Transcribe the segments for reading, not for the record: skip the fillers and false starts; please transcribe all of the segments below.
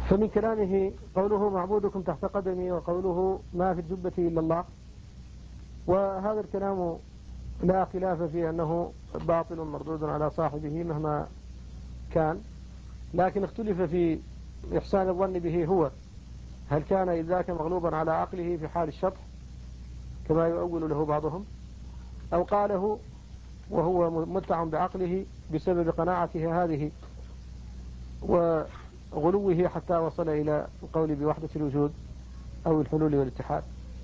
فمن كلامه قوله معبودكم تحت قدمي، وقوله ما في الجبة إلا الله، وهذا الكلام لا خلاف في أنه باطل مردود على صاحبه مهما كان، لكن اختلف في إحسان الظن به هو، هل كان إذ ذاك مغلوبا على عقله في حال الشطح كما يؤول له بعضهم، أو قاله وهو متع بعقله بسبب قناعته هذه وغلوه حتى وصل إلى القول بوحدة الوجود أو الحلول والاتحاد.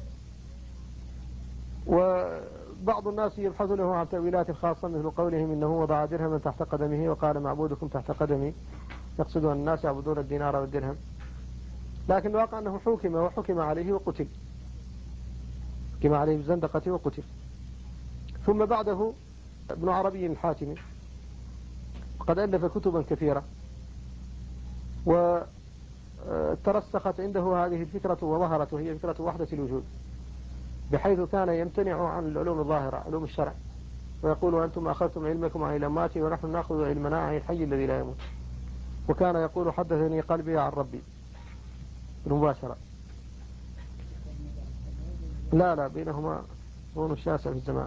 وبعض الناس يبحث له عن تأويلات خاصة مثل قولهم إنه وضع درهما تحت قدمه وقال معبودكم تحت قدمي، يقصد أن الناس يعبدون الدينار والدرهم، لكن الواقع أنه وحكم عليه وقتل، حكم عليه بالزندقة وقتل. ثم بعده ابن عربي الحاتمي قد ألف كتبا كثيرة، وترسخت عنده هذه الفكرة وظهرت، وهي فكرة وحدة الوجود، بحيث كان يمتنع عن العلوم الظاهرة علوم الشرع، ويقول أنتم أخذتم علمكم عن الأموات ونحن نأخذ علمنا عن الحي الذي لا يموت. وكان يقول حدثني قلبي عن ربي بالمباشرة. لا بينهما ظن الشاسع في الزمان،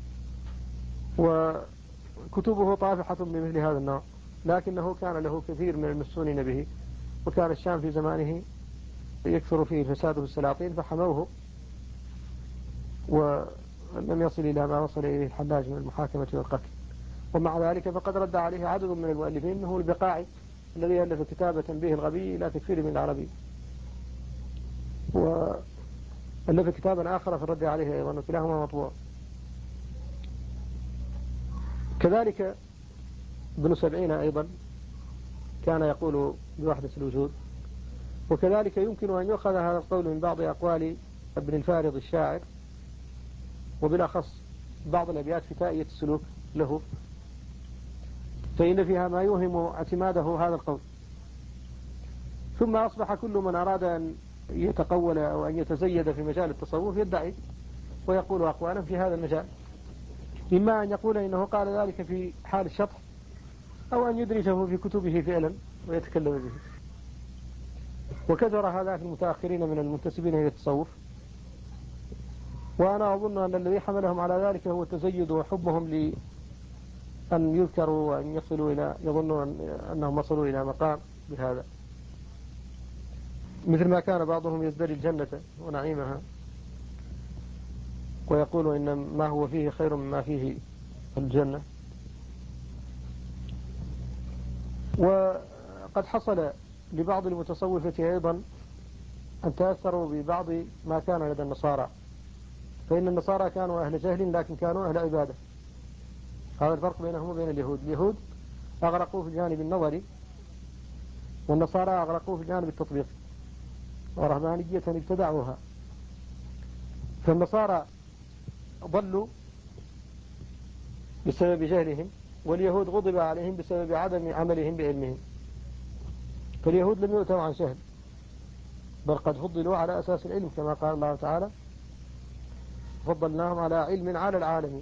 وكتبه طافحة بمثل هذا النوع، لكنه كان له كثير من المسونين به، وكان الشام في زمانه يكثر فيه فساده السلاطين فحموه، ولم يصل إلى ما وصل إليه الحلاج من المحاكمة والقتل. ومع ذلك فقد رد عليه عدد من المؤلفين، منه البقاعي الذي ألف كتاب تنبيه الغبي لا تكفير من العربي، وألف كتابا آخر في الرد عليه أيضا، وكلاهما مطبوع. كذلك ابن سبعين أيضا كان يقول بوحدة الوجود. وكذلك يمكن أن يؤخذ هذا القول من بعض أقوال ابن الفارض الشاعر، وبالأخص بعض الأبيات في تائية السلوك له، فإن فيها ما يوهم اعتماده هذا القول. ثم أصبح كل من أراد أن يتقول أو أن يتزيد في مجال التصوف يدعي ويقول أقوالا في هذا المجال، إما أن يقول إنه قال ذلك في حال الشطح، أو أن يدرجه في كتبه فعلا ويتكلم به. وكثر هذا في المتأخرين من المنتسبين إلى التصوف، وأنا أظن أن الذي حملهم على ذلك هو التزيد وحبهم لأن يذكروا وأن يصلوا إلى، يظنوا أنهم وصلوا إلى مقام بهذا، مثل ما كان بعضهم يزدري الجنة ونعيمها ويقول إن ما هو فيه خير مما فيه الجنة. وقد حصل لبعض المتصوفة أيضا أن تأثروا ببعض ما كان لدى النصارى، فإن النصارى كانوا أهل جهل لكن كانوا أهل عبادة. هذا الفرق بينهم وبين اليهود أغرقوا في الجانب النظري، والنصارى أغرقوا في الجانب التطبيقي، ورهبانية ابتدعوها. فالنصارى ضلوا بسبب جهلهم، واليهود غضب عليهم بسبب عدم عملهم بعلمهم. فاليهود لم يؤتوا عن جهل، بل قد فضلوا على أساس العلم كما قال الله تعالى فضلناهم على علم على العالمين.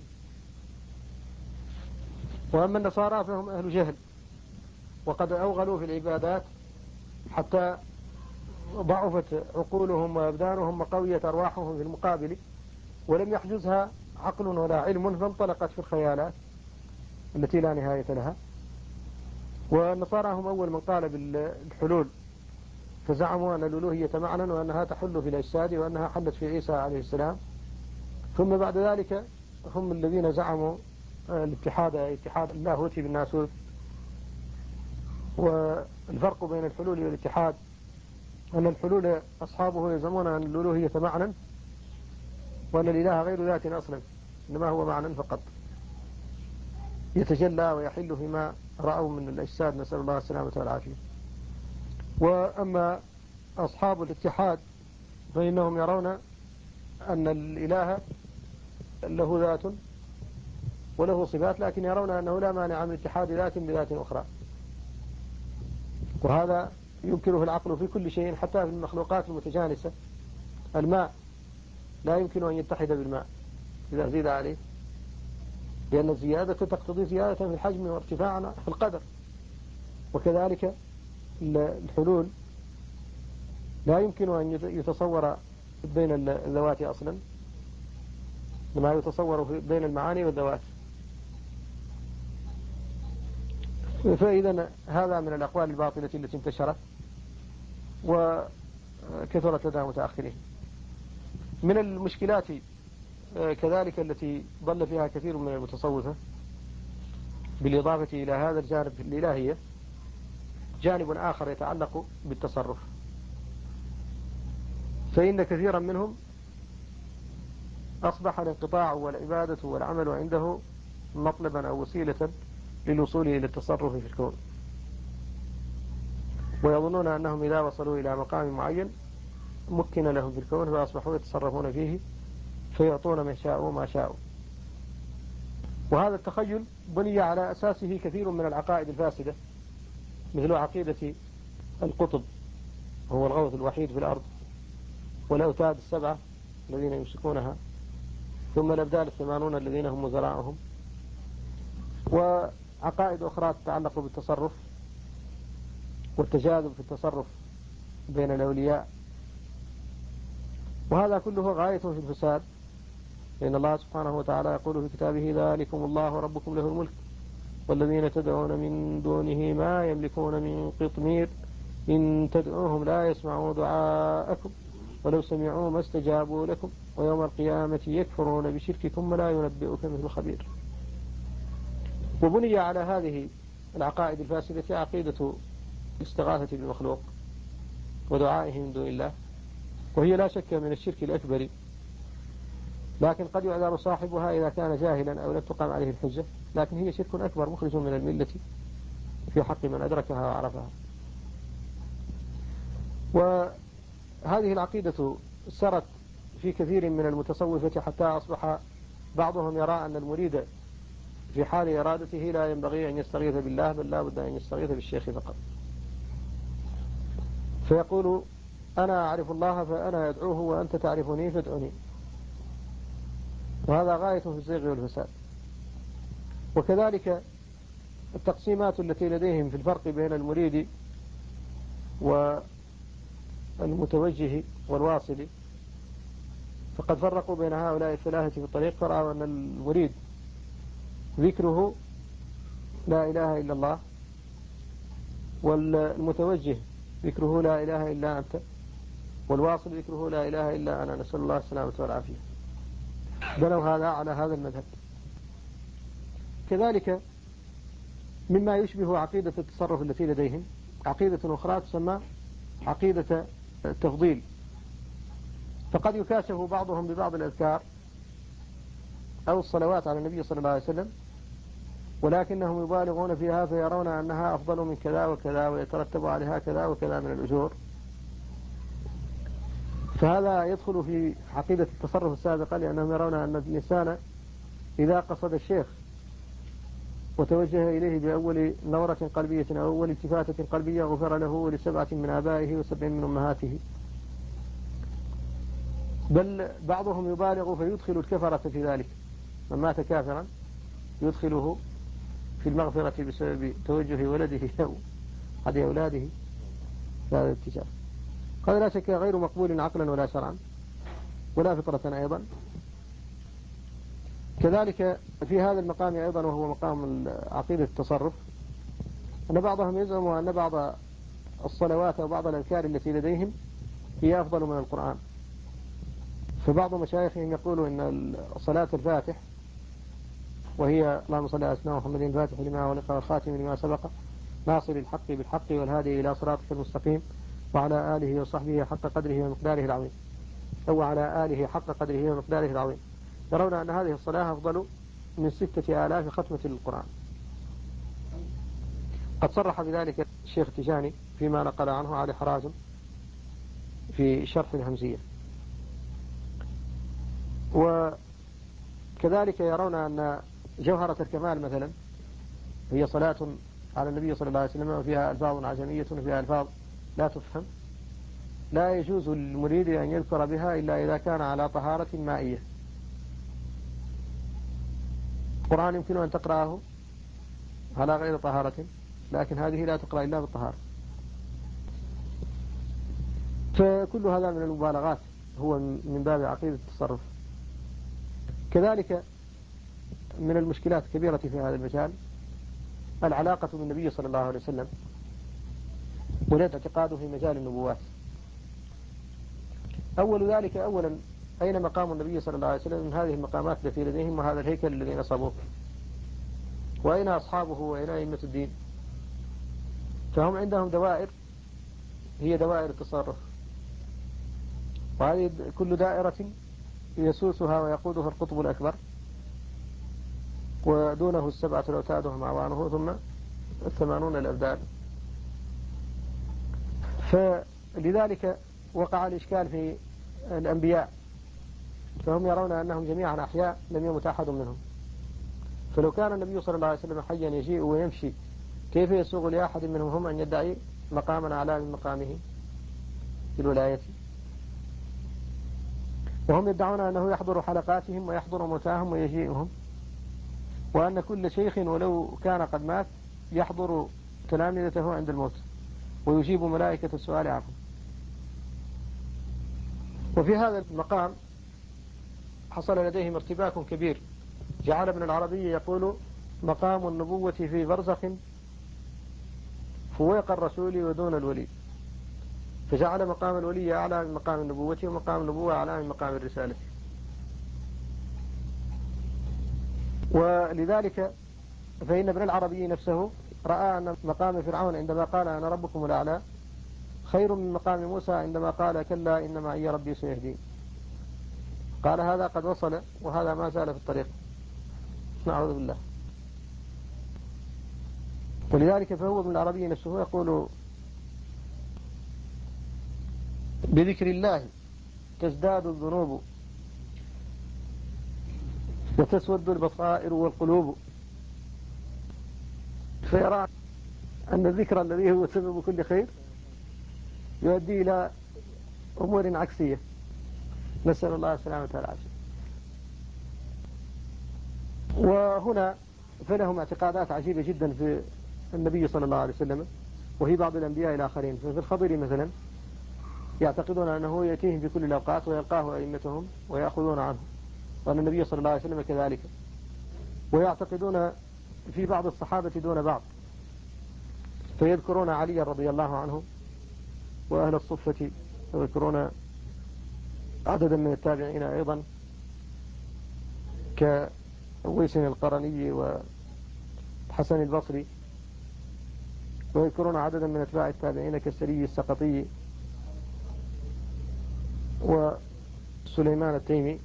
وأما النصارى فهم أهل جهل، وقد أوغلوا في العبادات حتى ضعفت عقولهم وأبدانهم وقويت أرواحهم في المقابل، ولم يحجزها عقل ولا علم، فانطلقت في الخيالات التي لا نهاية لها. والنصارى هم أول من قال بالحلول، فزعموا أن الألوهية معنى وأنها تحل في الأجساد وأنها حلت في عيسى عليه السلام. ثم بعد ذلك هم الذين زعموا اتحاد اللاهوتي بالناسوت. والفرق بين الحلول والاتحاد أن الحلول أصحابه يزعمون أن الألوهية معنى، وأن الإله غير ذات أصلا، إنما هو معنى فقط يتجلى ويحل فيما رأوا من الأجساد، نسأل الله السلامة والعافية. وأما أصحاب الاتحاد فإنهم يرون أن الإله له ذات وله صفات، لكن يرون أنه لا مانع من اتحاد ذات بذات أخرى، وهذا يمكنه العقل في كل شيء، حتى في المخلوقات المتجانسة. الماء لا يمكن أن يتحد بالماء إذا زيد عليه، لأن الزيادة تقتضي زيادة في الحجم وارتفاعا في القدر. وكذلك الحلول لا يمكن أن يتصور بين الذوات أصلا ما يتصور بين المعاني والذوات. فإذا هذا من الأقوال الباطلة التي انتشرت وكثرت لدى متأخرين. من المشكلات كذلك التي ضل فيها كثير من المتصوفة بالإضافة إلى هذا الجانب الإلهية جانب آخر يتعلق بالتصرف. فإن كثيرا منهم أصبح الانقطاع والعبادة والعمل عنده مطلبا أو وسيلة للوصول إلى التصرف في الكون، ويظنون أنهم إذا وصلوا إلى مقام معين مكن لهم في الكون فأصبحوا يتصرفون فيه فيعطون من شاءوا ما شاءوا. وهذا التخيل بني على أساسه كثير من العقائد الفاسدة، مثل عقيدة القطب هو الغوث الوحيد في الأرض، والأوتاد السبعة الذين يمسكونها، ثم الأبدال 80 الذين هم وزراءهم، وعقائد أخرى تتعلق بالتصرف والتجاذب في التصرف بين الأولياء. وهذا كله غاية في الفساد، لأن الله سبحانه وتعالى يقول في كتابه: ذلكم الله ربكم له الملك والذين تدعون من دونه ما يملكون من قطمير إن تدعوهم لا يسمعوا دعاءكم ولو سمعوا ما استجابوا لكم ويوم القيامة يكفرون بشرككم ولا ينبئك مثل خبير. وبني على هذه العقائد الفاسدة عقيدة الاستغاثة بالمخلوق ودعائه من دون الله، وهي لا شك من الشرك الأكبر، لكن قد يعذر صاحبها إذا كان جاهلا أو لم تقام عليه الحجة، لكن هي شرك أكبر مخرج من الملة في حق من أدركها وعرفها. وهذه العقيدة سرت في كثير من المتصوفة حتى أصبح بعضهم يرى أن المريد في حال إرادته لا ينبغي أن يستغيث بالله، بل لا بد أن يستغيث بالشيخ فقط. فيقول: أنا أعرف الله فأنا أدعوه وأنت تعرفني فادعني. وهذا غاية في الزيغ والفساد. وكذلك التقسيمات التي لديهم في الفرق بين المريد والمتوجه والواصل، فقد فرقوا بين هؤلاء الثلاثة في الطريق، فرأوا أن المريد ذكره لا إله إلا الله، والمتوجه ذكره لا إله إلا أنت، والواصل ذكره لا إله إلا أنا، نسأل الله السلامة والعافية. بنوا هذا على هذا المذهب. كذلك مما يشبه عقيدة التصرف التي لديهم عقيدة أخرى تسمى عقيدة التفضيل، فقد يكاشف بعضهم ببعض الأذكار أو الصلوات على النبي صلى الله عليه وسلم، ولكنهم يبالغون فيها فيرون أنها أفضل من كذا وكذا ويترتب عليها كذا وكذا من الأجور. فهذا يدخل في عقيدة التصرف السابقة، لأنهم يرون أن الإنسان إذا قصد الشيخ وتوجه إليه بأول نورة قلبية أو أول التفاتة قلبية غفر له ول7 من آبائه و7 من أمهاته. بل بعضهم يبالغ فيدخل الكفرة في ذلك، من مات كافرا يدخله في المغفرة بسبب توجه ولده أو أحد أولاده في هذا الاتجاه. هذا لا شك غير مقبول عقلا ولا شرعا ولا فطرة أيضا. كذلك في هذا المقام أيضا، وهو مقام عقيدة التصرف، أن بعضهم يزعم أن بعض الصلوات أو بعض الأذكار التي لديهم هي أفضل من القرآن. فبعض مشايخهم يقول إن صلاة الفاتح، وهي اللهم صل على سيدنا محمد الفاتح لما ولق والخاتم لما سبق ناصر الحق بالحق والهادي إلى صراطك المستقيم وعلى آله وصحبه حق قدره ومقداره العظيم، أو على آله حق قدره ومقداره العظيم، يرون أن هذه الصلاة أفضل من 6000 ختمة للقرآن. قد صرح بذلك الشيخ تجاني فيما نقل عنه علي حرازم في شرح الهمزية. وكذلك يرون أن جوهرة الكمال مثلا هي صلاة على النبي صلى الله عليه وسلم وفيها ألفاظ عجمية وفيها ألفاظ لا تفهم، لا يجوز للمريد أن يذكر بها إلا إذا كان على طهارة مائية. القرآن يمكن أن تقرأه على غير طهارة، لكن هذه لا تقرأ إلا بالطهارة. فكل هذا من المبالغات، هو من باب عقيدة التصرف. كذلك من المشكلات الكبيرة في هذا المجال العلاقة بالنبي صلى الله عليه وسلم والاعتقاد في مجال النبوات. أول ذلك أولا أين مقام النبي صلى الله عليه وسلم من هذه المقامات التي لديهم وهذا الهيكل الذي نصبوه، وأين أصحابه وأين أئمة الدين؟ فهم عندهم دوائر هي دوائر التصرف، وهذه كل دائرة يسوسها ويقودها القطب الأكبر، ودونه السبعة الأوتاد وهم أعوانه، ثم 80 الأبدال. فلذلك وقع الإشكال في الأنبياء، فهم يرون أنهم جميعا أحياء لم يمت أحد منهم. فلو كان النبي صلى الله عليه وسلم حيا يجيء ويمشي، كيف يسوغ لأحد منهم هم أن يدعي مقاما أعلى من مقامه في الولاية؟ وهم يدعون أنه يحضر حلقاتهم ويحضر موتاهم ويجيئهم، وأن كل شيخ ولو كان قد مات يحضر تلامذته عند الموت ويجيب ملائكة السؤال عنهم. وفي هذا المقام حصل لديهم ارتباك كبير، جعل ابن العربي يقول مقام النبوة في برزخ فوق الرسول ودون الولي، فجعل مقام الولي أعلى من مقام النبوة ومقام النبوة أعلى من مقام الرسالة. ولذلك فإن ابن العربي نفسه رأى أن مقام فرعون عندما قال أنا ربكم الأعلى خير من مقام موسى عندما قال كلا إن معي ربي سيهدين. قال هذا قد وصل وهذا ما زال في الطريق، نعوذ بالله. ولذلك فهو ابن العربي نفسه يقول بذكر الله تزداد الذنوب وتسود البصائر والقلوب، فيرى أن الذكر الذي هو سبب كل خير يؤدي إلى أمور عكسية، نسأل الله السلامة والعافية. وهنا فلهم اعتقادات عجيبة جدا في النبي صلى الله عليه وسلم وفي بعض الأنبياء الآخرين. ففي الخضر مثلا يعتقدون أنه يأتيهم في كل الأوقات ويلقاه أئمتهم ويأخذون عنه، وأن النبي صلى الله عليه وسلم كذلك. ويعتقدون في بعض الصحابة دون بعض، فيذكرون علي رضي الله عنه وأهل الصفة، ويذكرون عددا من التابعين أيضا كويس القرني وحسن البصري، ويذكرون عددا من أتباع التابعين كالسري السقطي وسليمان التيمي،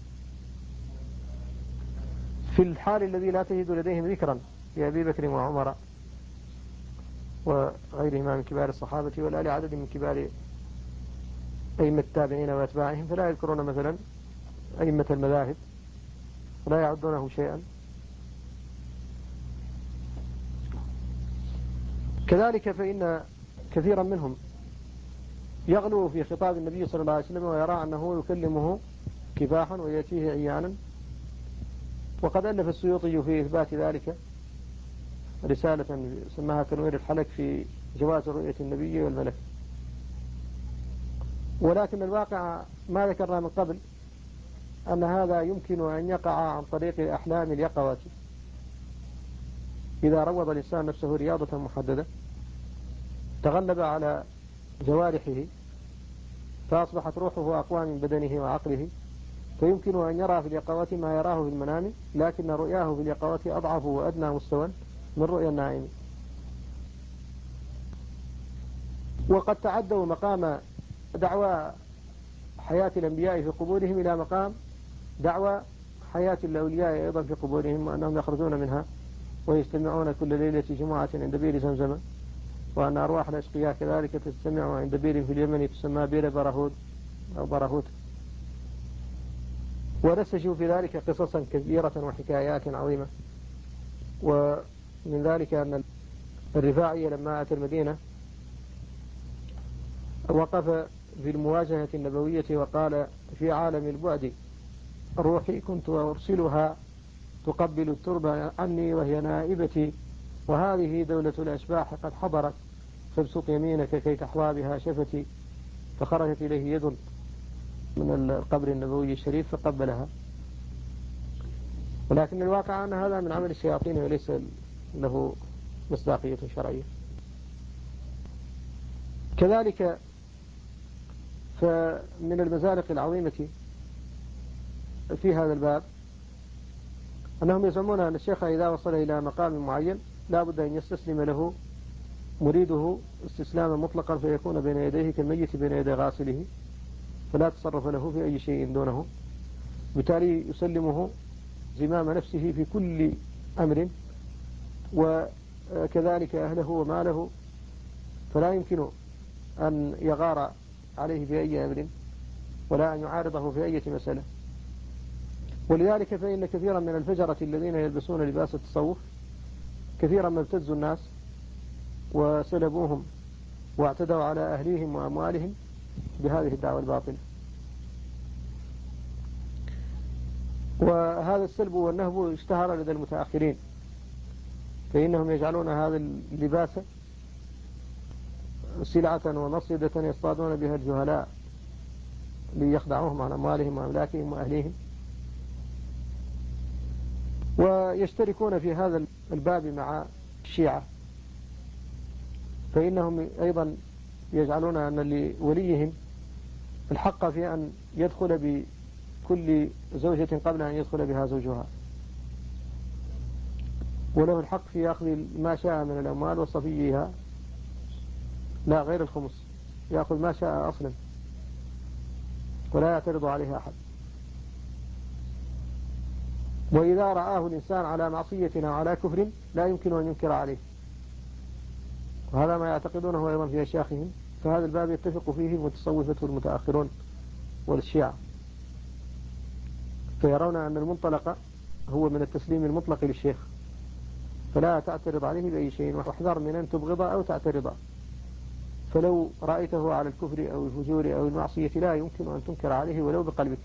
في الحال الذي لا تجد لديهم ذكرا لأبي بكر وعمر وغيرهما من كبار الصحابة ولا لعدد من كبار أئمة التابعين وأتباعهم، فلا يذكرون مثلا أئمة المذاهب ولا يعدونه شيئا. كذلك فإن كثيرا منهم يغلو في خطاب النبي صلى الله عليه وسلم ويرى أنه يكلمه كفاحا ويأتيه عيانا، وقد ألف السيوطي في إثبات ذلك رسالة سماها تنوير الحلك في جواز رؤية النبي والملك. ولكن الواقع ما ذكرنا من قبل أن هذا يمكن أن يقع عن طريق الأحلام اليقظة، إذا روض الإنسان نفسه رياضة محددة تغلب على جوارحه فأصبحت روحه أقوى من بدنه وعقله، فيمكن أن يرى في اليقظة ما يراه في المنام، لكن رؤياه في اليقظة أضعف وأدنى مستوى من رؤيا النائم. وقد تعدوا مقام دعوى حياة الأنبياء في قبورهم إلى مقام دعوى حياة الأولياء أيضا في قبورهم، وأنهم يخرجون منها ويجتمعون كل ليلة جمعة عند بئر زمزم، وأن أرواح الأشقياء كذلك تجتمع عند بئر في اليمن تسمى بئر برهود أو برهوت. ورسجوا في ذلك قصصا كثيرة وحكايات عظيمة. ومن ذلك أن الرفاعي لما أتى المدينة وقف في المواجهة النبوية وقال في عالم البعد روحي كنت أرسلها تقبل التربة عني وهي نائبتي، وهذه دولة الأشباح قد حضرت فابسط يمينك كي تحظى بها شفتي. فخرجت إليه يد من القبر النبوي الشريف فقبلها، ولكن الواقع أن هذا من عمل الشياطين وليس له مصداقية شرعية. كذلك فمن المزالق العظيمة في هذا الباب أنهم يزعمون أن الشيخ إذا وصل إلى مقام معين لا بد أن يستسلم له مريده استسلاما مطلقا، فيكون بين يديه كالميت بين يدي غاسله، فلا تصرف له في أي شيء دونه، بالتالي يسلمه زمام نفسه في كل أمر، وكذلك أهله وماله، فلا يمكن أن يغار عليه في أي أمر ولا أن يعارضه في أي مسألة. ولذلك فإن كثيرا من الفجرة الذين يلبسون لباس التصوف كثيرا ما ابتزوا الناس وسلبوهم واعتدوا على أهليهم وأموالهم بهذه الدعوة الباطلة. وهذا السلب والنهب اشتهر لدى المتأخرين، فإنهم يجعلون هذا اللباس سلعة ومصيدة يصطادون بها الجهلاء ليخدعوهم عن أموالهم وأملاكهم وأهليهم، ويشتركون في هذا الباب مع الشيعة، فإنهم أيضا يجعلون أن لوليهم الحق في أن يدخل بكل زوجة قبل أن يدخل بها زوجها، وله الحق في أخذ ما شاء من الأموال وصفيها، لا غير الخمس، يأخذ ما شاء أصلا ولا يعترض عليها أحد. وإذا رآه الإنسان على معصية أو على كفر لا يمكن أن ينكر عليه، وهذا ما يعتقدونه أيضا في أشياخهم، فهذا الباب يتفق فيه المتصوفة والمتأخرون والشيعة، فيرون أن المنطلق هو من التسليم المطلق للشيخ، فلا تعترض عليه بأي شيء، واحذر من أن تبغض أو تعترض، فلو رأيته على الكفر أو الفجور أو المعصية لا يمكن أن تنكر عليه ولو بقلبك.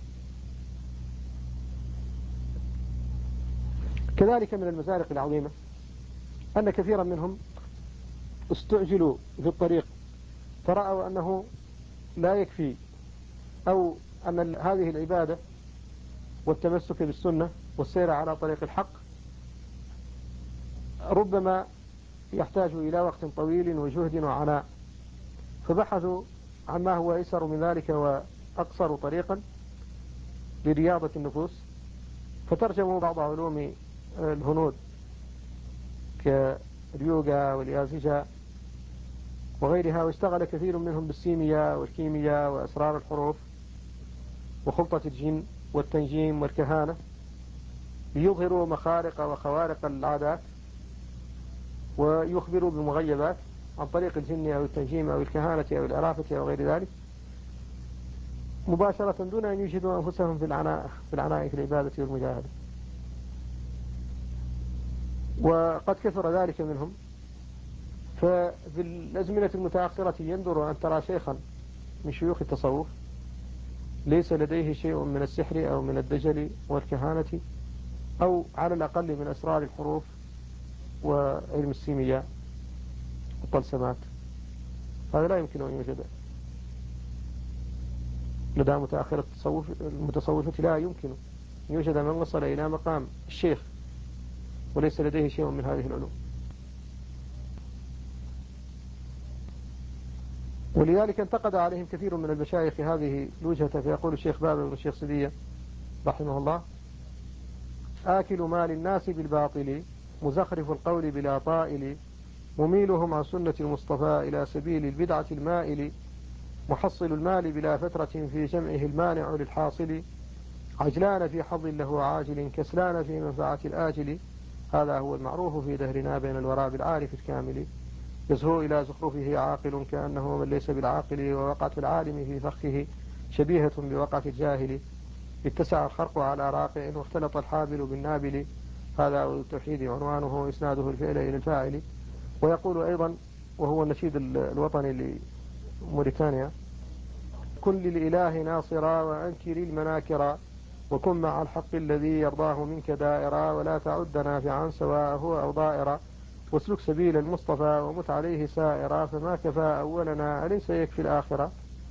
كذلك من المزارق العظيمة أن كثيرا منهم استعجلوا في الطريق، فرأوا أنه لا يكفي، أو أن هذه العبادة والتمسك بالسنة والسير على طريق الحق ربما يحتاج إلى وقت طويل وجهد وعناء، فبحثوا عما هو أيسر من ذلك وأقصر طريقا لرياضة النفوس، فترجموا بعض علوم الهنود كاليوغا واليازجا وغيرها، واشتغل كثير منهم بالسيمياء والكيمياء وأسرار الحروف وخلطة الجن والتنجيم والكهانة، ليظهروا مخارق وخوارق العادات ويخبروا بمغيبات عن طريق الجن أو التنجيم أو الكهانة أو العرافة أو غير ذلك مباشرة دون أن يجهدوا أنفسهم في العناء في العبادة والمجاهدة. وقد كثر ذلك منهم، ففي الأزمنة المتأخرة يندر أن ترى شيخا من شيوخ التصوف ليس لديه شيء من السحر أو من الدجل والكهانة أو على الأقل من أسرار الحروف وعلم السيمياء والطلسمات، هذا لا يمكن أن يوجد لدى متأخر المتصوفة، لا يمكن أن يوجد من وصل إلى مقام الشيخ وليس لديه شيء من هذه العلوم. ولذلك انتقد عليهم كثير من المشايخ هذه الوجهة، فيقول الشيخ بابا والشيخ سدية رحمه الله: آكل مال الناس بالباطل، مزخرف القول بلا طائل، مميلهم عن سنة المصطفى إلى سبيل البدعة المائل، محصل المال بلا فترة في جمعه المانع للحاصل، عجلان في حظ له عاجل، كسلان في منفعة الآجل، هذا هو المعروف في دهرنا بين الورى بالعارف الكامل، يزهو إلى زخرفه عاقل كأنه من ليس بالعاقل، ووقعة العالم في فخه شبيهة بوقعة الجاهل، اتسع الخرق على راقع واختلط الحابل بالنابل، هذا التوحيد عنوانه إسناده الفعل إلى الفاعل. ويقول أيضا وهو النشيد الوطني لموريتانيا: كن للإله ناصرا وأنكر المناكرا، وكن مع الحق الذي يرضاه منك دائرا، ولا تعد نافعا سواء هو أو ضائرا، واسلك سبيل المصطفى ومت عليه سائرا، فما كفى أولنا أليس يكفي الآخرة.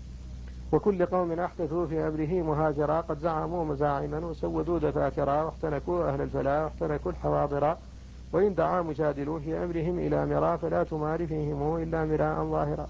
وكل قوم أحدثوا في أمره مهاجرا، قد زعموا مزاعما وسودوا دفاترا، واحتنكوا أهل الفلا واحتنكوا الحواضرا، وإن دعا مجادل في أمرهم إلى مرا، فلا تمار فيهم إلا مراء ظاهرا.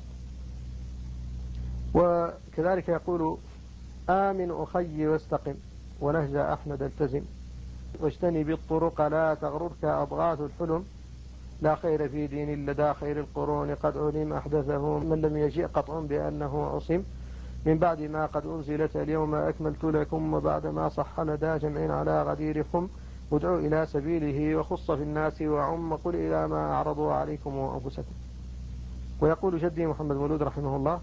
وكذلك يقول: آمن أخي واستقم، ونهج أحمد التزم، واجتنب الطرق لا تغررك أضغاث الحلم، لا خير في دين لدى خير القرون، قد علم أحدثه من لم يجئ قطع بأنه عصم، من بعد ما قد أنزلت اليوم أكملت لكم، وبعد ما صح لدى جمع على غديركم، ادعوا إلى سبيله وخص في الناس وعم، قل إلى ما أعرضوا عليكم وأنفسكم. ويقول جدي محمد مولود رحمه الله: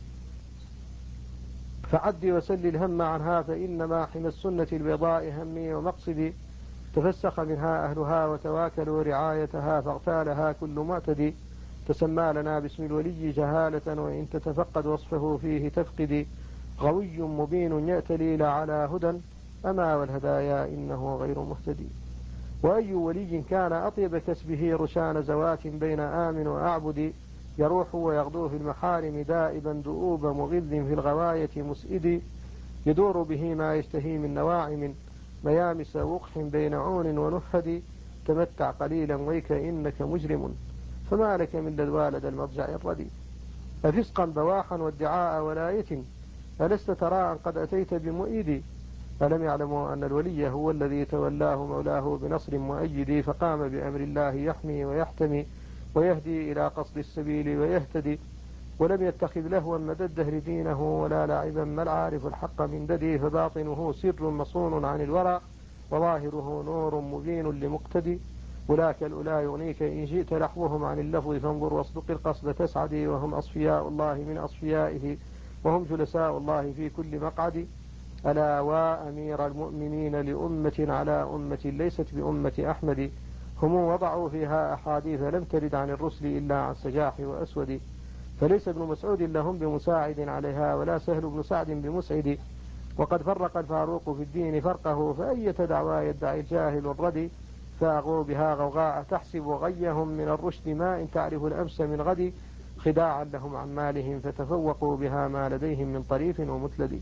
فعدي وسل الهم عنها، فإنما حمى السنة البيضاء همي ومقصدي، تفسخ منها أهلها وتواكلوا رعايتها، فاغتالها كل معتدي، تسمى لنا باسم الولي جهالة، وإن تتفقد وصفه فيه تفقدي، غوي مبين يأتلي لعلى هدى، أما والهدايا إنه غير مهتدي. وأي ولي كان أطيب كسبه رشان زوات بين آمن وأعبد، يروح ويغدو في المحارم دائبا دؤوب مغذ في الغواية مسئد، يدور به ما يشتهي من نواعم ميامس وقح بين عون ونفد، تمتع قليلا ويك إنك مجرم، فما لك من لدوالد المضجع الردي، أفسقا بواحا وادعاء ولاية، ألست ترى أن قد أتيت بمؤيد، ألم يعلموا أن الولي هو الذي تولاه مولاه بنصر مؤيد، فقام بأمر الله يحمي ويحتمي، ويهدي إلى قصد السبيل ويهتدي، ولم يتخذ لهوا مدى الدهر دينه، ولا لاعبا ما العارف الحق من ددي، فباطنه سر مصون عن الورى، وظاهره نور مبين لمقتدي، ولاك الأولى يغنيك إن جئت لحوهم عن اللفظ، فانظر واصدق القصد تسعدي، وهم أصفياء الله من أصفيائه، وهم جلساء الله في كل مقعد، ألا وأمير المؤمنين لأمة على أمة ليست بأمة أحمد، هم وضعوا فيها أحاديث لم ترد عن الرسل إلا عن سجاح وأسود، فليس ابن مسعود لهم بمساعد عليها، ولا سهل بن سعد بمسعد، وقد فرق الفاروق في الدين فرقه، فأية دعوى يدعي الجاهل الردي، فأغوا بها غوغاء تحسب غيهم من الرشد، ما إن تعرف الأمس من غد، خداعا لهم عن مالهم، فتفوقوا بها ما لديهم من طريف ومتلد،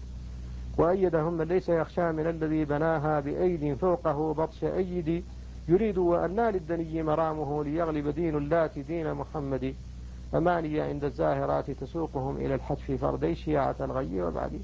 وأيدهم من ليس يخشى من الذي بناها بأيد فوقه بطش أيد، يريد وأنى للدني مرامه، ليغلب دين اللات دين محمد، أماني عند الزاهرات تسوقهم إلى الحتف فردي شيعة الغي وبعدي،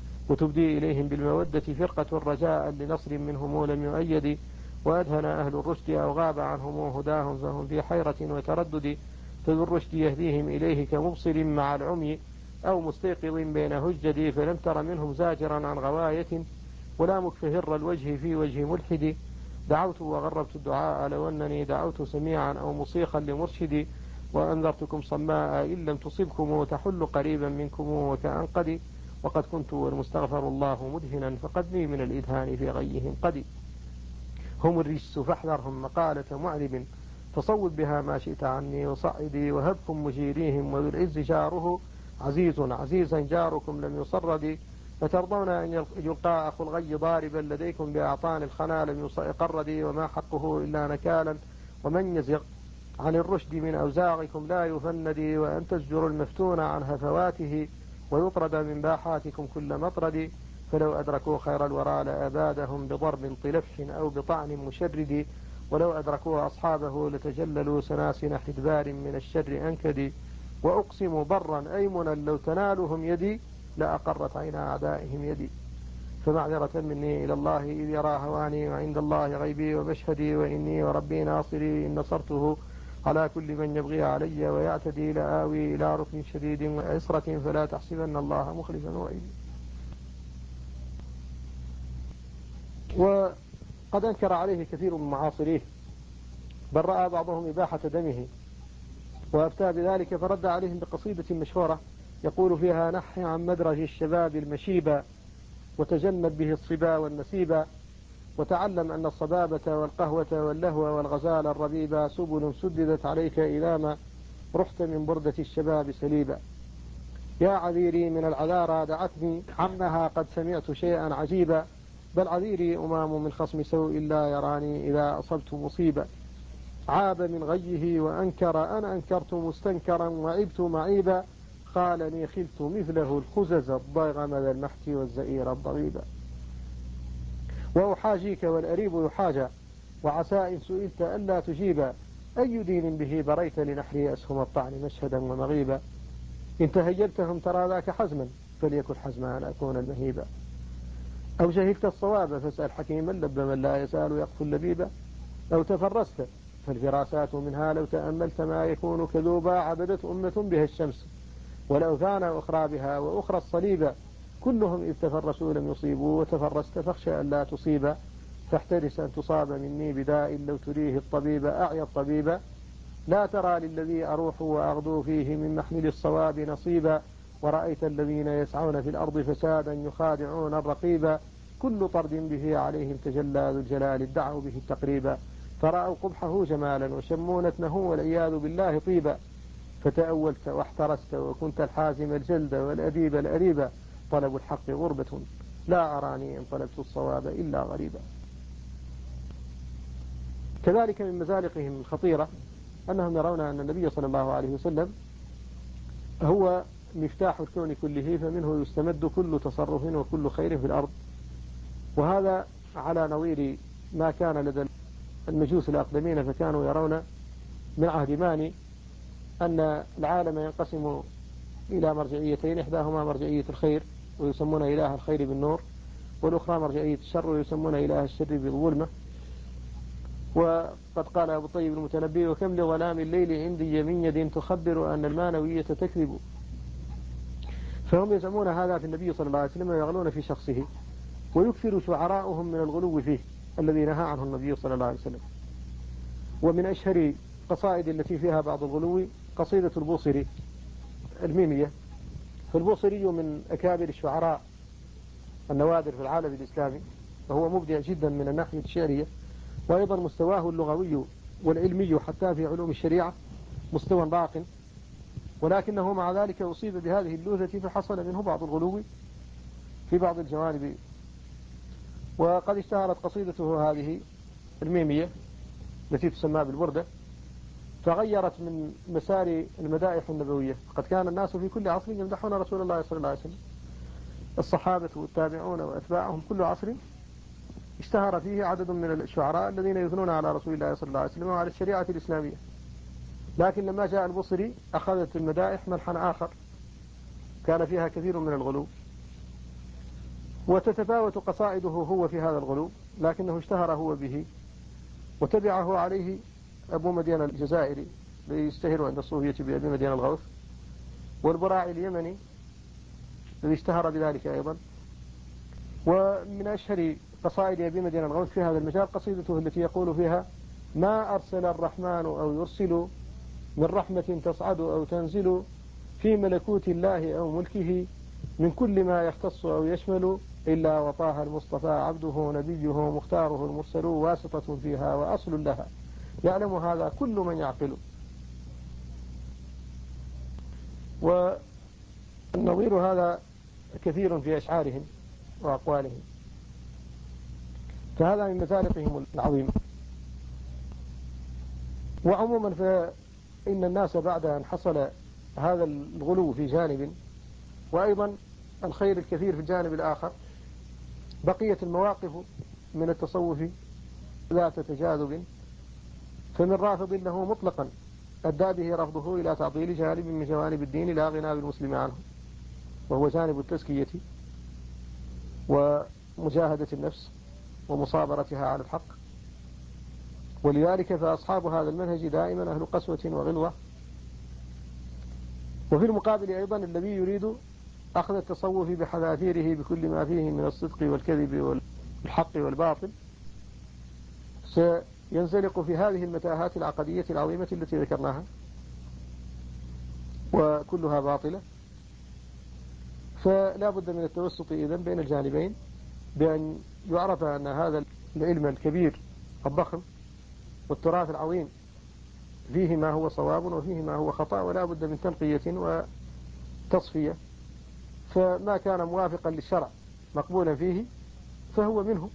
وتبدي إليهم بالمودة فرقة رجاء لنصر منهم لم يؤيد، وأدهن أهل الرشد أو غاب عنهم هداهم، فهم في حيرة وتردد، فذو الرشد يهديهم إليه كمبصر مع العمي، أو مستيقظ بين هجدي، فلم تر منهم زاجرا عن غواية، ولا مكفهر الوجه في وجه ملحد، دعوت وغربت الدعاء لو أنني دعوت سميعا أو مصيخا لمرشدي، وأنذرتكم صماء إن لم تصبكم تحل قريبا منكم وكأنقدي، وقد كنت والمستغفر الله مدهنا، فقد لي من الإدهان في غيهم قدي، هم الرجس فاحذرهم مقالة معرب، فصوب بها ما شئت عني وصعدي، وهبكم مجيريهم وذو العز جاره عزيز عزيزا جاركم لم يصرد، فترضون أن يلقى أخو الغي ضاربا لديكم بأعطان الخنا لم يقرد، وما حقه إلا نكالا، ومن يزغ عن الرشد من أوزاعكم لا يفند، وأن تزجر المفتون عن هفواته، ويطرد من باحاتكم كل مطرد، فلو أدركوا خير الورى لأبادهم بضرب طلفح أو بطعن مشرد، ولو أدركوا أصحابه لتجللوا سناسن حدبار من الشر أنكد، وأقسم برا أيمنا لو تنالهم يدي لأقرت عين أعدائهم يدي، فمعذرة مني إلى الله إذ يرى هواني، وعند الله غيبي ومشهدي، وإني وربي ناصري إن نصرته على كل من يبغي علي ويعتدي، لآوي إلى ركن شديد وعسرة، فلا تحسبن الله مخلفا وعيدي. وقد أنكر عليه كثير من معاصريه، بل رأى بعضهم إباحة دمه وأفتى بذلك، فرد عليهم بقصيدة مشهورة يقول فيها: نحي عن مدرج الشباب المشيبة، وتجنب به الصبا والنسيبا، وتعلم أن الصبابة والقهوة واللهو والغزال الربيبا سبل سددت عليك إذا ما رحت من بردة الشباب سليبا، يا عذيري من العذارى دعتني عمها قد سمعت شيئا عجيبا، بل عذيري أمام من خصم سوء لا يراني إذا أصبت مصيبا، عاب من غيه وأنكر أنا أنكرت مستنكرا وعبت معيبا، خالني خلت مثله الخزز الضيغم ذا المحت والزئير الضبيب. وأحاجيك والأريب يحاجى وعسى إن سئلت ألا تجيب أي دين به بريت لنحري أسهم الطعن مشهدا ومغيبا. إن تهيبتهم ترى ذاك حزما فليكن حزما أن أكون المهيبا. أو جهلت الصواب فاسأل حكيما لب من لا يسأل يقف اللبيبا. أو تفرست فالفراسات منها لو تأملت ما يكون كذوبا. عبدت أمة بها الشمس والأوثان أخرى بها وأخرى الصليبا. كلهم إذ تفرسوا لم يصيبوا وتفرست فاخشى أن لا تصيبا. فاحترس أن تصاب مني بداء لو تريه الطبيب أعيا الطبيب. لا ترى للذي أروح وأغدو فيه من محمل الصواب نصيبا. ورأيت الذين يسعون في الأرض فسادا يخادعون الرقيبا. كل طرد به عليهم تجلى ذو الجلال ادعوا به التقريبا. فرأوا قبحه جمالا وشموا نتنه والعياذ بالله طيبا. فتأولت واحترست وكنت الحازم الجلد والأديب الأريبا. طلب الحق غربة لا أراني إن طلبت الصواب إلا غريبا. كذلك من مزالقهم الخطيرة أنهم يرون أن النبي صلى الله عليه وسلم هو مفتاح الكون كله فمنه يستمد كل تصرف وكل خير في الأرض. وهذا على نظير ما كان لدى المجوس الأقدمين فكانوا يرون من عهد ماني أن العالم ينقسم إلى مرجعيتين. إحداهما مرجعية الخير ويسمون إله الخير بالنور والأخرى مرجعية الشر ويسمون إله الشر بالظلمة. وقد قال أبو الطيب المتنبي وكم لظلام الليل عندي من يد تخبر أن المانوية تكذب. فهم يزعمون هذا في النبي صلى الله عليه وسلم ويغلون في شخصه ويكثر شعراؤهم من الغلو فيه الذي نهى عنه النبي صلى الله عليه وسلم. ومن أشهر قصائد التي فيها بعض الغلو قصيدة البوصري الميمية. فالبوصري من أكابر الشعراء النوادر في العالم الإسلامي وهو مبدع جدا من الناحية الشعرية وأيضا مستواه اللغوي والعلمي حتى في علوم الشريعة مستوى باق. ولكنه مع ذلك أصيب بهذه اللوذة فحصل منه بعض الغلو في بعض الجوانب. وقد اشتهرت قصيدته هذه الميمية التي تسمى بالبردة فغيرت من مسار المدائح النبوية. قد كان الناس في كل عصر يمدحون رسول الله صلى الله عليه وسلم الصحابة والتابعون وأتباعهم كل عصر اشتهر فيه عدد من الشعراء الذين يثنون على رسول الله صلى الله عليه وسلم وعلى الشريعة الإسلامية. لكن لما جاء البصري أخذت المدائح منحا آخر كان فيها كثير من الغلو وتتفاوت قصائده هو في هذا الغلو لكنه اشتهر هو به وتبعه عليه أبو مدين الجزائري ليشتهر عند الصوفية بأبي مدين الغوث والبراعي اليمني الذي اشتهر بذلك أيضا. ومن أشهر قصائد أبي مدين الغوث في هذا المجال قصيدته التي يقول فيها ما أرسل الرحمن أو يرسل من رحمة تصعد أو تنزل في ملكوت الله أو ملكه من كل ما يختص أو يشمل إلا وطاها المصطفى عبده نبيه مختاره المرسل واسطة فيها وأصل لها يعلم هذا كل من يعقل. والنظير هذا كثير في أشعارهم وأقوالهم. فهذا من مزالقهم العظيمة. وعموما فإن الناس بعد أن حصل هذا الغلو في جانب وأيضا الخير الكثير في الجانب الآخر بقية المواقف من التصوف ذات تجاذب. فمن رافض له مطلقا أدى به رفضه إلى تعطيل جانب من جوانب الدين لا غنى بالمسلم عنه وهو جانب التزكية ومجاهدة النفس ومصابرتها على الحق. ولذلك فأصحاب هذا المنهج دائما أهل قسوة وغلظة. وفي المقابل أيضا الذي يريد أخذ التصوف بحذافيره بكل ما فيه من الصدق والكذب والحق والباطل سينزلق في هذه المتاهات العقدية العظيمة التي ذكرناها وكلها باطلة. فلا بد من التوسط إذن بين الجانبين بأن يعرف أن هذا العلم الكبير الضخم والتراث العظيم فيه ما هو صواب وفيه ما هو خطأ ولا بد من تنقية وتصفية. فما كان موافقا للشرع مقبولا فيه فهو منه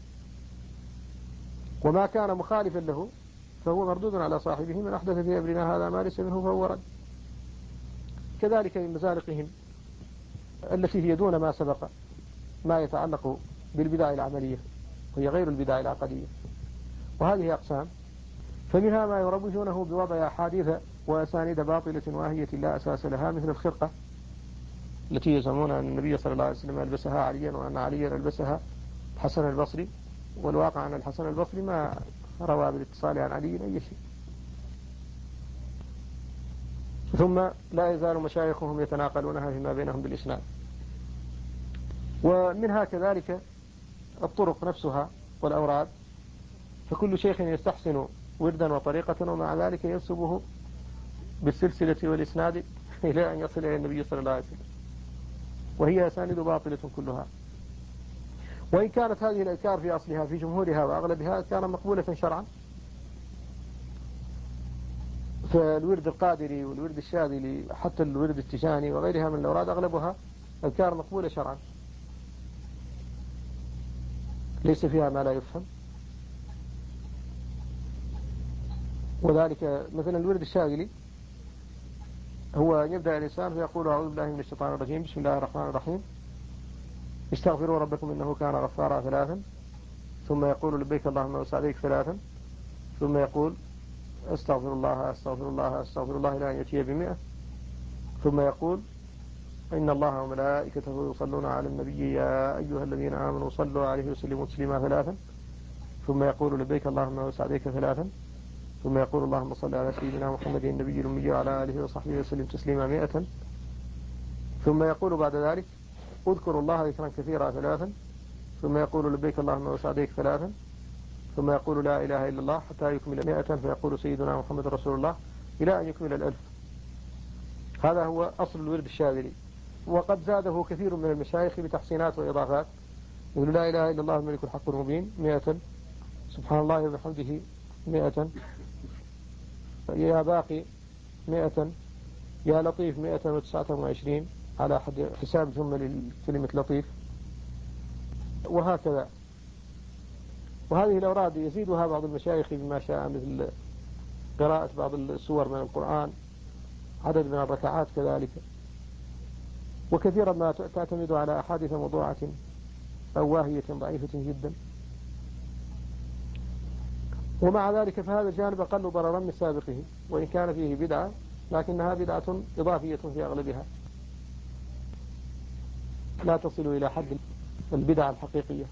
وما كان مخالفا له فهو مردود على صاحبه. من أحدث في أمرنا هذا ما ليس منه فهو رد. كذلك من مزارقهم التي هي دون ما سبق ما يتعلق بالبدع العملية وهي غير البدع العقدية، وهذه أقسام. فمنها ما يروجونه بوضع أحاديث وأسانيد باطلة واهية لا أساس لها، مثل الخرقة التي يزعمون أن النبي صلى الله عليه وسلم ألبسها عليا وأن عليا ألبسها الحسن البصري، والواقع أن الحسن البصري ما روى بالاتصال عن علي أي شيء. ثم لا يزال مشايخهم يتناقلونها فيما بينهم بالإسناد. ومنها كذلك الطرق نفسها والأوراد، فكل شيخ يستحسن وردا وطريقة ومع ذلك ينسبه بالسلسلة والإسناد إلى أن يصل إلى النبي صلى الله عليه وسلم، وهي أسانيد باطلة كلها. وإن كانت هذه الأذكار في أصلها في جمهورها وأغلبها أذكارا مقبولة شرعا، فالورد القادري والورد الشاذلي حتى الورد التجاني وغيرها من الأوراد أغلبها أذكار مقبولة شرعا ليس فيها ما لا يفهم. وذلك مثلا الورد الشاذلي هو يبدأ الإنسان فيقول أعوذ بالله من الشيطان الرجيم، بسم الله الرحمن الرحيم، استغفروا ربكم إنه كان غفارا ثلاثا، ثم يقول لبيك اللهم وسعديك ثلاثا، ثم يقول استغفر الله استغفر الله استغفر الله إلى أن يأتي ب100، ثم يقول إن الله وملائكته يصلون على النبي يا أيها الذين آمنوا صلوا عليه وسلموا تسليما ثلاثا، ثم يقول لبيك اللهم وسعديك ثلاثا، ثم يقول اللهم صل على سيدنا محمد النبي الأمي وعلى آله وصحبه وسلم تسليما 100، ثم يقول بعد ذلك اذكروا الله ذكرا كثيرا ثلاثا، ثم يقول لبيك اللهم وسعديك ثلاثا، ثم يقول لا إله إلا الله حتى يكمل 100، فيقول سيدنا محمد رسول الله إلى أن يكمل 1000. هذا هو أصل الورد الشاذلي، وقد زاده كثير من المشايخ بتحسينات وإضافات، يقول لا إله إلا الله الملك الحق المبين 100، سبحان الله وبحمده 100، يا باقي 100، يا لطيف 129 على حساب جمل كلمة لطيف، وهكذا. وهذه الأوراد يزيدها بعض المشايخ بما شاء، مثل قراءة بعض السور من القرآن، عدد من الركعات كذلك، وكثيرا ما تعتمد على أحاديث موضوعة أو واهية ضعيفة جدا. ومع ذلك فهذا الجانب أقل ضررا من سابقه، وإن كان فيه بدعة لكنها بدعة إضافية في أغلبها، لا تصل إلى حد البدع الحقيقية.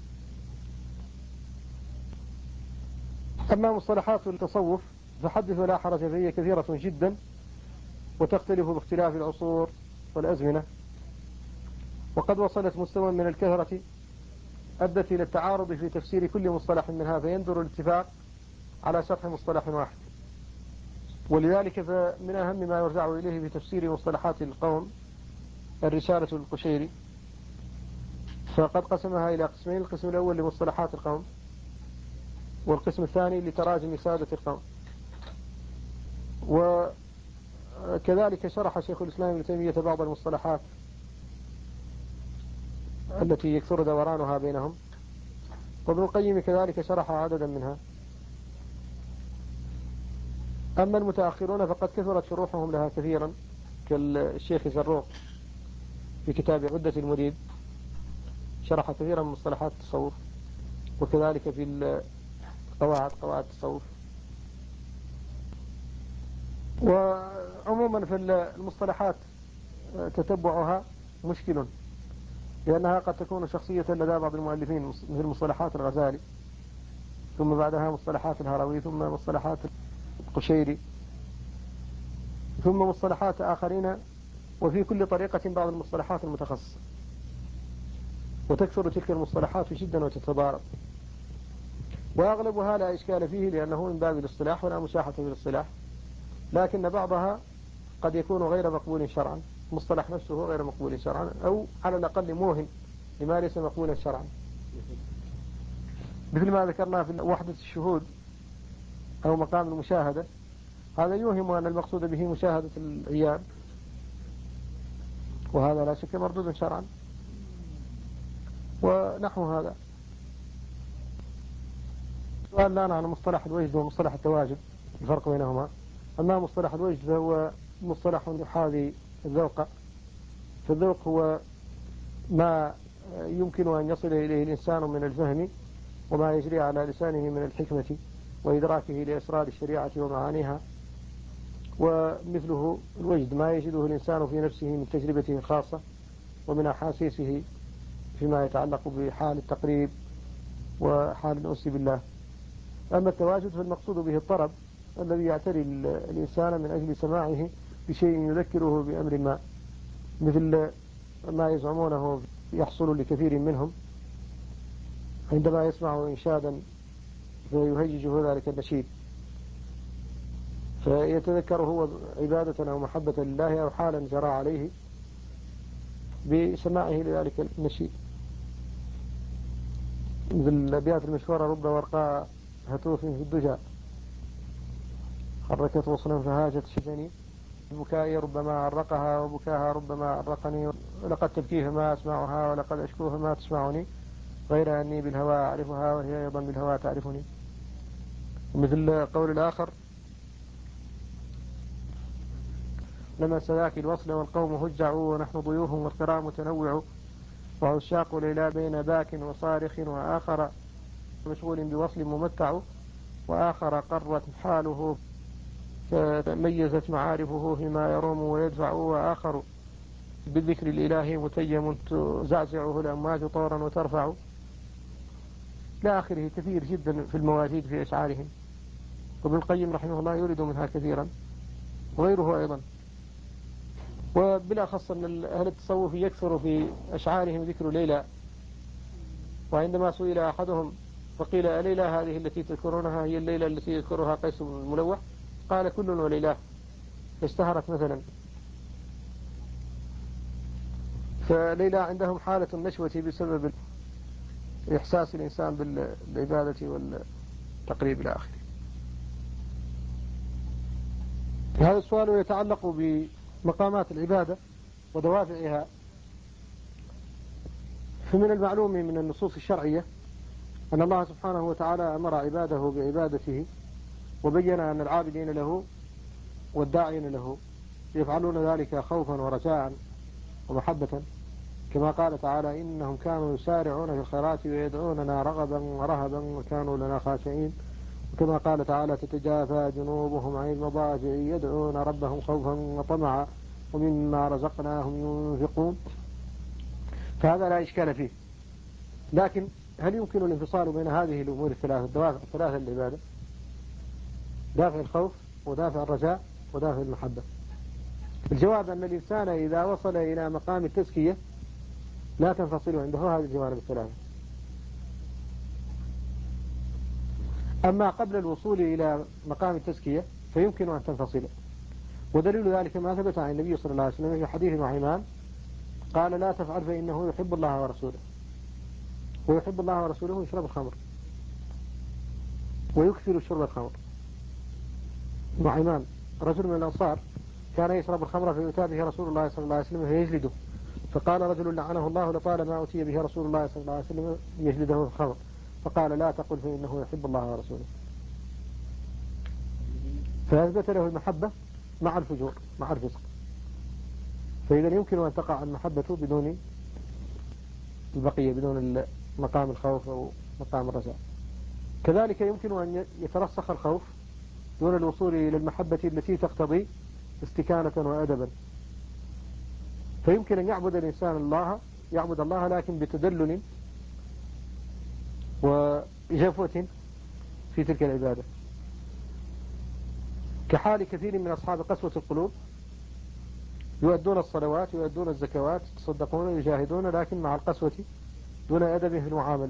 أما مصطلحات التصوف فحدث ولا حرج، فهي كثيرة جدا وتختلف باختلاف العصور والأزمنة، وقد وصلت مستوى من الكثرة أدت إلى التعارض في تفسير كل مصطلح منها، فيندر الاتفاق على شرح مصطلح واحد. ولذلك فمن أهم ما يرجع إليه في تفسير مصطلحات القوم الرسالة القشيري، فقد قسمها إلى قسمين: القسم الأول لمصطلحات القوم، والقسم الثاني لتراجم سادة القوم. وكذلك شرح شيخ الإسلام ابن تيمية بعض المصطلحات التي يكثر دورانها بينهم، وابن القيم كذلك شرح عددا منها. أما المتأخرون فقد كثرت شروحهم لها كثيرا، كالشيخ زروق في كتاب عدة المريد شرح كثيرا من مصطلحات التصوف، وكذلك في قواعد التصوف. وعموما في المصطلحات تتبعها مشكل، لأنها قد تكون شخصية لدى بعض المؤلفين، مثل مصطلحات الغزالي، ثم بعدها مصطلحات الهروي، ثم مصطلحات القشيري، ثم مصطلحات آخرين، وفي كل طريقة بعض المصطلحات المتخصصة، وتكثر تلك المصطلحات جدا وتتضارب. وأغلبها لا إشكال فيه لأنه من باب الاصطلاح ولا مشاحة في الاصطلاح، لكن بعضها قد يكون غير مقبول شرعا، مصطلح نفسه غير مقبول شرعا، أو على الأقل موهم لما ليس مقبولا شرعا، مثل ما ذكرنا في وحدة الشهود أو مقام المشاهدة. هذا يوهم أن المقصود به مشاهدة العيان، وهذا لا شك مردود شرعا، ونحو هذا. سؤال الآن عن مصطلح الوجد ومصطلح التواجد، الفرق بينهما. أما مصطلح الوجد فهو مصطلح يحاذي الذوق. فالذوق هو ما يمكن أن يصل إليه الإنسان من الفهم وما يجري على لسانه من الحكمة وإدراكه لأسرار الشريعة ومعانيها. ومثله الوجد، ما يجده الإنسان في نفسه من تجربته الخاصة ومن أحاسيسه فيما يتعلق بحال التقريب وحال الأنس بالله. أما التواجد فالمقصود به الطرب الذي يعتري الإنسان من أجل سماعه بشيء يذكره بأمر ما، مثل ما يزعمونه يحصل لكثير منهم عندما يسمع إنشادا فيهيجه ذلك النشيد، فيتذكر هو عبادة أو محبة لله أو حالا جرى عليه بسماعه لذلك النشيد، مثل الأبيات المشهورة: رب ورقاء هتوف في الدجى حركت غصنا فهاجت شجني، بكائي ربما عرقها وبكاها ربما عرقني، ولقد تبكي فما أسمعها ولقد أشكو فما تسمعني، غير أني بالهوى أعرفها وهي أيضا بالهوى تعرفني. مثل قول الآخر: لما سذاك الوصل والقوم هجعوا ونحن ضيوف والكرام متنوع، وعشاق ليلى بين باك وصارخ، وآخر مشغول بوصل ممتع، وآخر قرت حاله فميزت معارفه فيما يروم ويدفع، وآخر بالذكر الإلهي متيم تزعزعه الأمواج طورا وترفع، لا آخره. كثير جدا في المواجيد في أشعارهم، وابن القيم رحمه الله يورد منها كثيرا وغيره أيضا. وبالأخص أن أهل التصوف يكثر في أشعارهم ذكر ليلى، وعندما سئل أحدهم فقيل: أليلى هذه التي تذكرونها هي الليلة التي يذكرها قيس بن الملوح؟ قال: كل وليلاه، اشتهرت مثلا. فليلى عندهم حالة النشوة بسبب إحساس الإنسان بالعبادة والتقريب إلى آخره. هذا السؤال يتعلق بمقامات العبادة ودوافعها. فمن المعلوم من النصوص الشرعية أن الله سبحانه وتعالى أمر عباده بعبادته، وبين أن العابدين له والداعين له يفعلون ذلك خوفا ورجاء ومحبة، كما قال تعالى: إنهم كانوا يسارعون في الخيرات ويدعوننا رغبا ورهبا وكانوا لنا خاشعين. وكما قال تعالى: تتجافى جنوبهم عن المضاجع يدعون ربهم خوفا وطمعا ومما رزقناهم ينفقون. فهذا لا إشكال فيه. لكن هل يمكن الانفصال بين هذه الأمور الثلاثة، الدوافع الثلاثة للعبادة: دافع الخوف ودافع الرجاء ودافع المحبة؟ الجواب أن الإنسان إذا وصل إلى مقام التزكية لا تنفصل عنده هذه الجوانب الثلاثة. أما قبل الوصول إلى مقام التزكية فيمكن أن تنفصل، ودليل ذلك ما ثبت عن النبي صلى الله عليه وسلم في حديث نعيمان قال: لا تفعل فإنه يحب الله ورسوله، ويحب الله ورسوله يشرب الخمر ويكثر شرب الخمر. نعيمان رجل من الأنصار كان يشرب الخمر فيؤتى به رسول الله صلى الله عليه وسلم فيجلده، فقال رجل: لعنه الله لطالما أتي به رسول الله صلى الله عليه وسلم يجلده في الخمر. فقال: لا تقل فإنه يحب الله ورسوله. فأثبت له المحبة مع الفجور مع الفسق. فإذا يمكن أن تقع المحبة بدون البقية، بدون مقام الخوف أو مقام الرجاء. كذلك يمكن أن يترسخ الخوف دون الوصول إلى المحبة التي تقتضي استكانة وأدبا. فيمكن أن يعبد الإنسان الله، يعبد الله لكن بتدلل وجفوة في تلك العبادة، كحال كثير من أصحاب قسوة القلوب يؤدون الصلوات يؤدون الزكوات يتصدقون يجاهدون لكن مع القسوة دون أدب في المعاملة.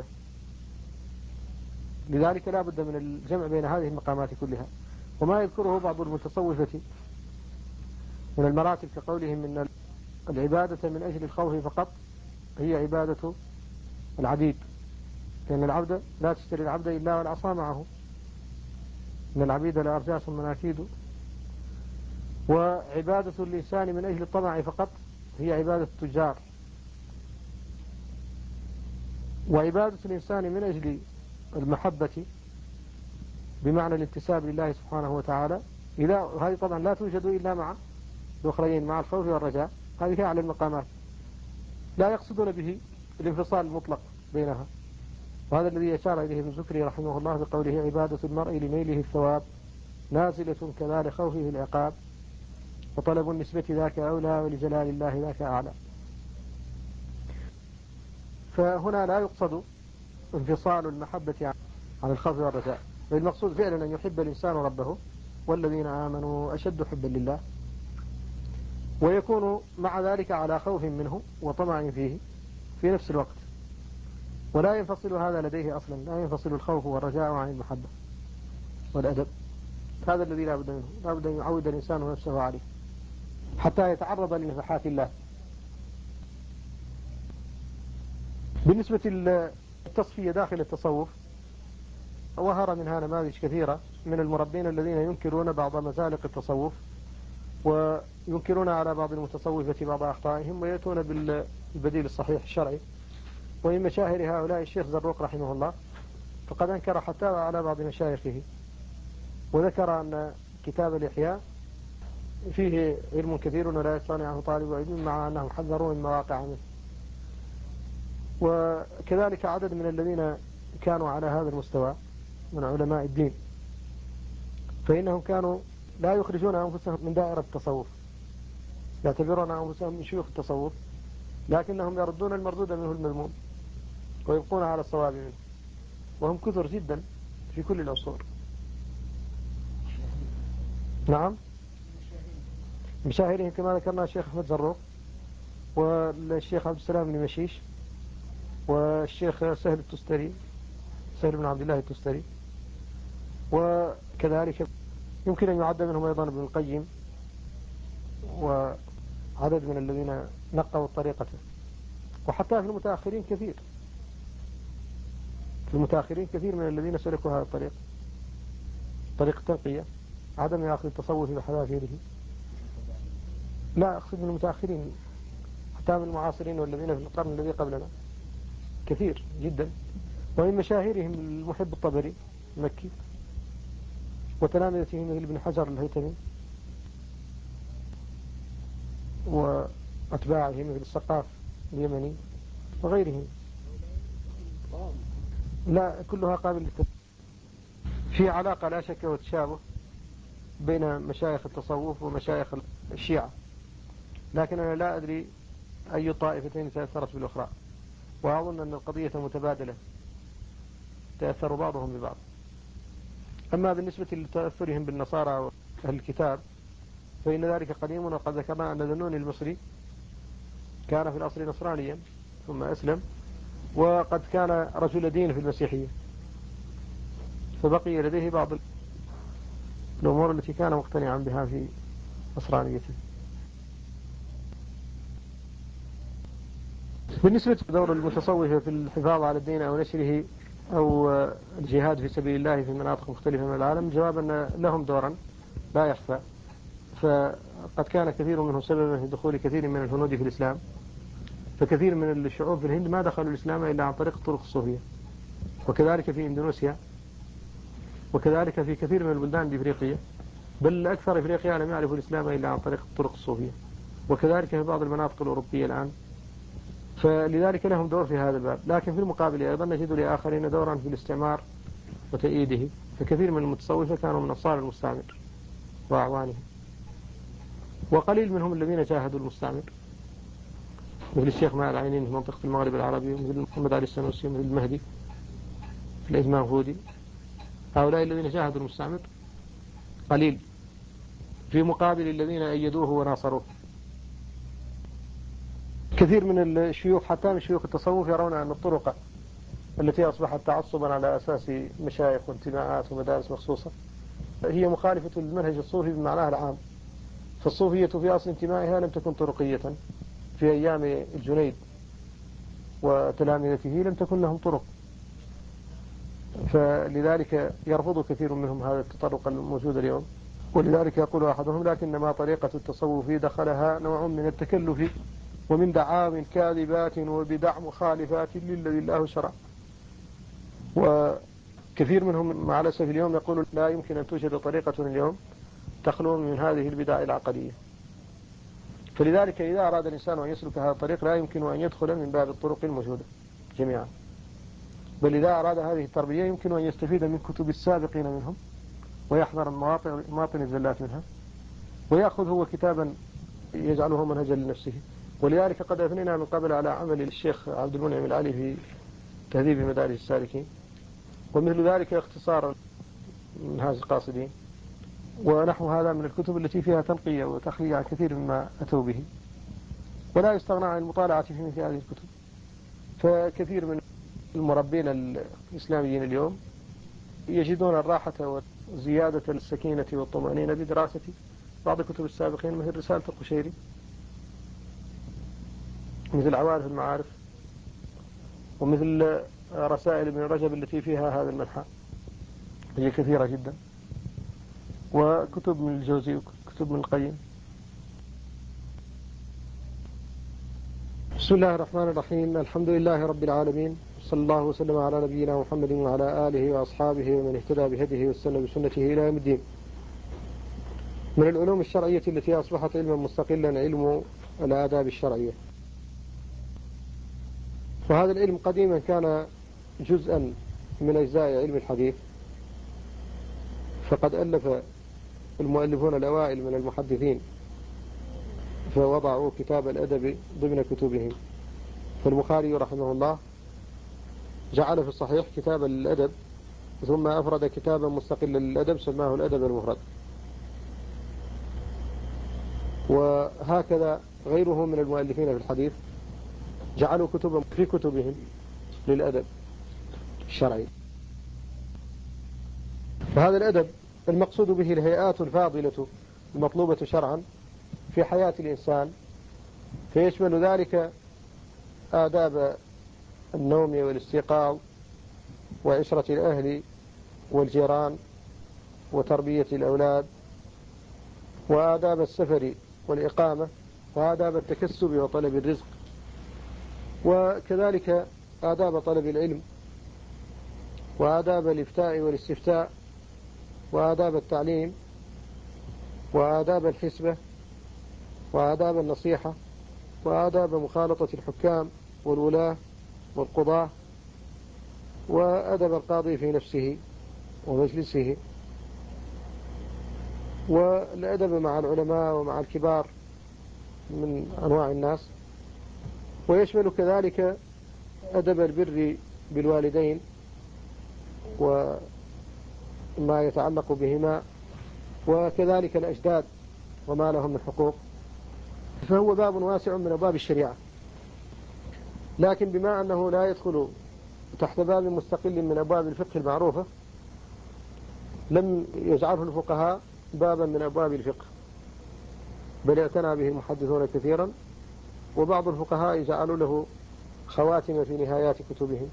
لذلك لا بد من الجمع بين هذه المقامات كلها. وما يذكره بعض المتصوفة من المراتب كقولهم إن العبادة من أجل الخوف فقط هي عبادة العبيد، لأن العبد لا تشتري العبد إلا والعصا معه، إن العبيد لأرجاس مناكيد. وعبادة الإنسان من أجل الطمع فقط هي عبادة التجار. وعبادة الإنسان من أجل المحبة بمعنى الانتساب لله سبحانه وتعالى، هذه طبعا لا توجد إلا مع الأخرين مع الخوف والرجاء، هذه أعلى المقامات، لا يقصدون به الانفصال المطلق بينها. وهذا الذي أشار إليه ابن زكري رحمه الله بقوله عبادة المرء لنيله الثواب نازلة كذا لخوفه العقاب، وطلب النسبة ذاك أولى ولجلال الله ذاك أعلى. فهنا لا يقصد انفصال المحبة عن الخوف والرجاء، والمقصود فعلا أن يحب الإنسان ربه والذين آمنوا أشد حبا لله، ويكون مع ذلك على خوف منه وطمع فيه في نفس الوقت، ولا ينفصل هذا لديه أصلا، لا ينفصل الخوف والرجاء عن المحبة والأدب. هذا الذي لا بد منه، لا بد أن يعود الإنسان نفسه عليه حتى يتعرض لنفحات الله. بالنسبة للتصفية داخل التصوف، ظهر منها نماذج كثيرة من المربين الذين ينكرون بعض مسالك التصوف، وينكرون على بعض المتصوفة بعض أخطائهم، ويأتون بالبديل الصحيح الشرعي. ومن مشاهير هؤلاء الشيخ زروق رحمه الله، فقد أنكر حتى على بعض مشايخه، وذكر أن كتاب الإحياء فيه علم كثير ولا يستغني عنه طالب علم، مع أنهم حذروا من مواقع منه. وكذلك عدد من الذين كانوا على هذا المستوى من علماء الدين، فإنهم كانوا لا يخرجون أنفسهم من دائرة التصوف، يعتبرون أنفسهم من شيوخ التصوف، لكنهم يردون المردود منه المذموم ويبقون على الصواب منه، وهم كثر جدا في كل العصور. نعم، مشاهيرهم كما ذكرنا الشيخ أحمد زروق، والشيخ عبد السلام بن مشيش، والشيخ سهل التستري، سهل بن عبد الله التستري، وكذلك يمكن أن يعد منهم أيضا ابن القيم، وعدد من الذين نقوا الطريقة. وحتى في المتأخرين كثير، في المتأخرين كثير من الذين سلكوا هذا الطريق، طريق التنقية، عدم يأخذ التصوف بحذافيره. لا أقصد من المتأخرين، حتى من المعاصرين والذين في القرن الذي قبلنا كثير جدا. ومن مشاهيرهم المحب الطبري المكي، وتلامذته مثل ابن حجر الهيثمي، وأتباعه مثل السقاف اليمني وغيرهم. لا كلها قابل للتفسير. في علاقة لا شك وتشابه بين مشايخ التصوف ومشايخ الشيعة، لكن أنا لا أدري أي طائفتين تأثرت بالأخرى، وأظن أن القضية متبادلة، تأثر بعضهم ببعض. أما بالنسبة لتأثرهم بالنصارى وأهل الكتاب فإن ذلك قديم، وقد ذكرنا أن ذنون المصري كان في الأصل نصرانيا ثم أسلم، وقد كان رجل دين في المسيحية، فبقي لديه بعض الأمور التي كان مقتنعا بها في نصرانيته. بالنسبة لدور المتصوفة في الحفاظ على الدين أو نشره أو الجهاد في سبيل الله في مناطق مختلفة من العالم، جواب أن لهم دورا لا يخفى. فقد كان كثير منهم سببا في دخول كثير من الهنود في الإسلام، فكثير من الشعوب في الهند ما دخلوا الإسلام إلا عن طريق الطرق الصوفية، وكذلك في إندونيسيا، وكذلك في كثير من البلدان الإفريقية، بل أكثر إفريقيا لم يعرفوا الإسلام إلا عن طريق الطرق الصوفية، وكذلك في بعض المناطق الأوروبية الآن. فلذلك لهم دور في هذا الباب. لكن في المقابل أيضا نجد لآخرين دورا في الاستعمار وتأييده، فكثير من المتصوفة كانوا من أنصار المستعمر وأعوانه، وقليل منهم الذين جاهدوا المستعمر، مثل الشيخ ماء العينين في منطقة المغرب العربي، مثل محمد علي السنوسي، مثل المهدي في الإزمان فودي. هؤلاء الذين جاهدوا المستعمر قليل في مقابل الذين أيدوه وناصروه. كثير من الشيوخ حتى من شيوخ التصوف يرون أن الطرق التي أصبحت تعصبا على أساس مشايخ وانتماءات ومدارس مخصوصة هي مخالفة للمنهج الصوفي بمعناه العام. فالصوفية في أصل انتمائها لم تكن طرقية، في أيام الجنيد وتلامذته لم تكن لهم طرق، فلذلك يرفض كثير منهم هذا التطرق الموجود اليوم. ولذلك يقول أحدهم: لكنما طريقة التصوف دخلها نوع من التكلف ومن دعاوى كاذبات وبدع مخالفات للذي الله شرع. وكثير منهم مع الأسف اليوم يقول لا يمكن أن توجد طريقة اليوم تخلو من هذه البدع العقدية، فلذلك إذا أراد الإنسان أن يسلك هذا الطريق لا يمكن أن يدخل من باب الطرق الموجودة جميعا، بل إذا أراد هذه التربية يمكن أن يستفيد من كتب السابقين منهم ويحذر مواطن الزلات منها، ويأخذ هو كتابا يجعله منهجا لنفسه. ولذلك قد أثنينا من قبل على عمل الشيخ عبد المنعم العلي في تهذيب مدارج السالكين، ومثل ذلك اختصار منهاج القاصدين، ونحو هذا من الكتب التي فيها تنقية وتخلية عن كثير مما أتوا به، ولا يستغنى عن المطالعة في مثل هذه الكتب. فكثير من المربين الإسلاميين اليوم يجدون الراحة وزيادة السكينة والطمأنينة بدراسة بعض كتب السابقين، مثل رسالة القشيري، مثل عوارف المعارف، ومثل رسائل ابن رجب التي فيها هذا المنحى، هي كثيرة جدا، وكتب من الجوزي وكتب من القيم. بسم الله الرحمن الرحيم. الحمد لله رب العالمين، صلى الله وسلم على نبينا محمد وعلى آله وأصحابه ومن اهتدى بهديه واستنى بسنته إلى يوم الدين. من العلوم الشرعية التي أصبحت علما مستقلا علم الآداب الشرعية. وهذا العلم قديما كان جزءا من أجزاء علم الحديث، فقد ألف المؤلفون الأوائل من المحدثين فوضعوا كتاب الأدب ضمن كتبهم. فالبخاري رحمه الله جعل في الصحيح كتاب الأدب، ثم أفرد كتابا مستقلا للأدب سماه الأدب المفرد. وهكذا غيره من المؤلفين في الحديث جعلوا كتبا في كتبهم للأدب الشرعي. وهذا الأدب المقصود به الهيئات الفاضلة المطلوبة شرعا في حياة الإنسان، فيشمل ذلك آداب النوم والاستيقاظ وعشرة الأهل والجيران وتربية الأولاد، وآداب السفر والإقامة، وآداب التكسب وطلب الرزق، وكذلك آداب طلب العلم، وآداب الإفتاء والاستفتاء، وآداب التعليم، وآداب الحسبة، وآداب النصيحة، وآداب مخالطة الحكام والولاة والقضاة، وأدب القاضي في نفسه ومجلسه، والأدب مع العلماء ومع الكبار من أنواع الناس. ويشمل كذلك أدب البر بالوالدين وما يتعلق بهما، وكذلك الأجداد وما لهم من حقوق. فهو باب واسع من أبواب الشريعة، لكن بما أنه لا يدخل تحت باب مستقل من أبواب الفقه المعروفة لم يجعله الفقهاء بابا من أبواب الفقه، بل اعتنى به المحدثون كثيرا، وبعض الفقهاء جعلوا له خواتم في نهايات كتبهم،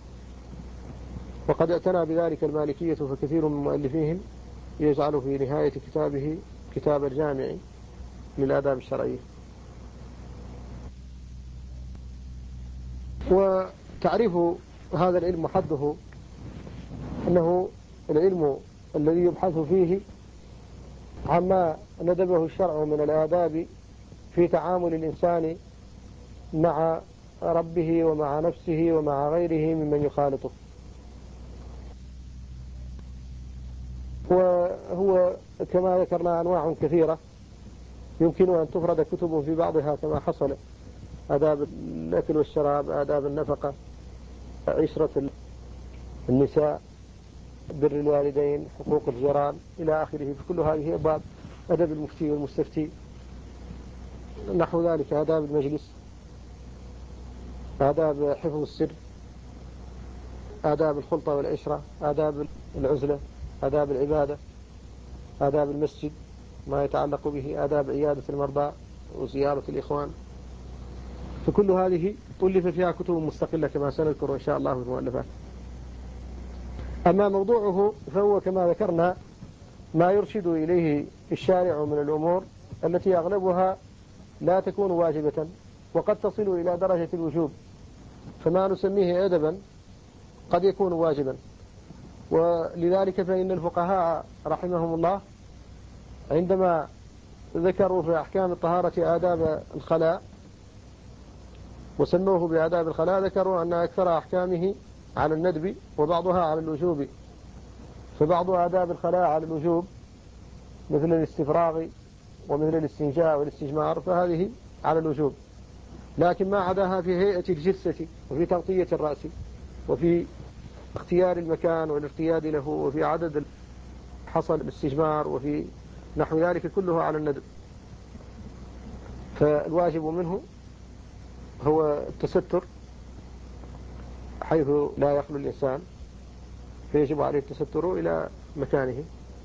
وقد اعتنى بذلك المالكية، فكثير من مؤلفيهم يجعل في نهاية كتابه كتاب الجامع للآداب الشرعية. وتعريف هذا العلم حده أنه العلم الذي يبحث فيه عما ندبه الشرع من الآداب في تعامل الإنسان مع ربه ومع نفسه ومع غيره ممن يخالطه. وهو كما ذكرنا أنواع كثيرة يمكن أن تفرد كتب في بعضها كما حصل: آداب الأكل والشراب، آداب النفقة، عشرة النساء، بر الوالدين، حقوق الجيران، إلى آخره. فكل هذه أبواب، أدب المفتي والمستفتي، نحو ذلك آداب المجلس، آداب حفظ السر، آداب الخلطة والعشرة، آداب العزلة، آداب العبادة، آداب المسجد، ما يتعلق به، آداب عيادة المرضى وزيارة الإخوان. فكل هذه ألف فيها كتب مستقلة كما سنذكر إن شاء الله في المؤلفات. أما موضوعه فهو كما ذكرنا ما يرشد إليه الشارع من الأمور التي أغلبها لا تكون واجبة وقد تصل إلى درجة الوجوب، فما نسميه أدبا قد يكون واجبا. ولذلك فإن الفقهاء رحمهم الله عندما ذكروا في أحكام الطهارة آداب الخلاء وسموه بآداب الخلاء، ذكروا أن أكثر أحكامه على الندب وبعضها على الوجوب، فبعض آداب الخلاء على الوجوب مثل الاستفراغ ومثل الاستنجاء والاستجمار فهذه على الوجوب، لكن ما عداها في هيئة الجثة وفي تغطية الرأس وفي اختيار المكان والارتياد له وفي عدد حصل الاستجمار وفي نحو ذلك كله على الندب. فالواجب منه هو التستر حيث لا يخلو الإنسان، فيجب عليه التستر إلى مكانه.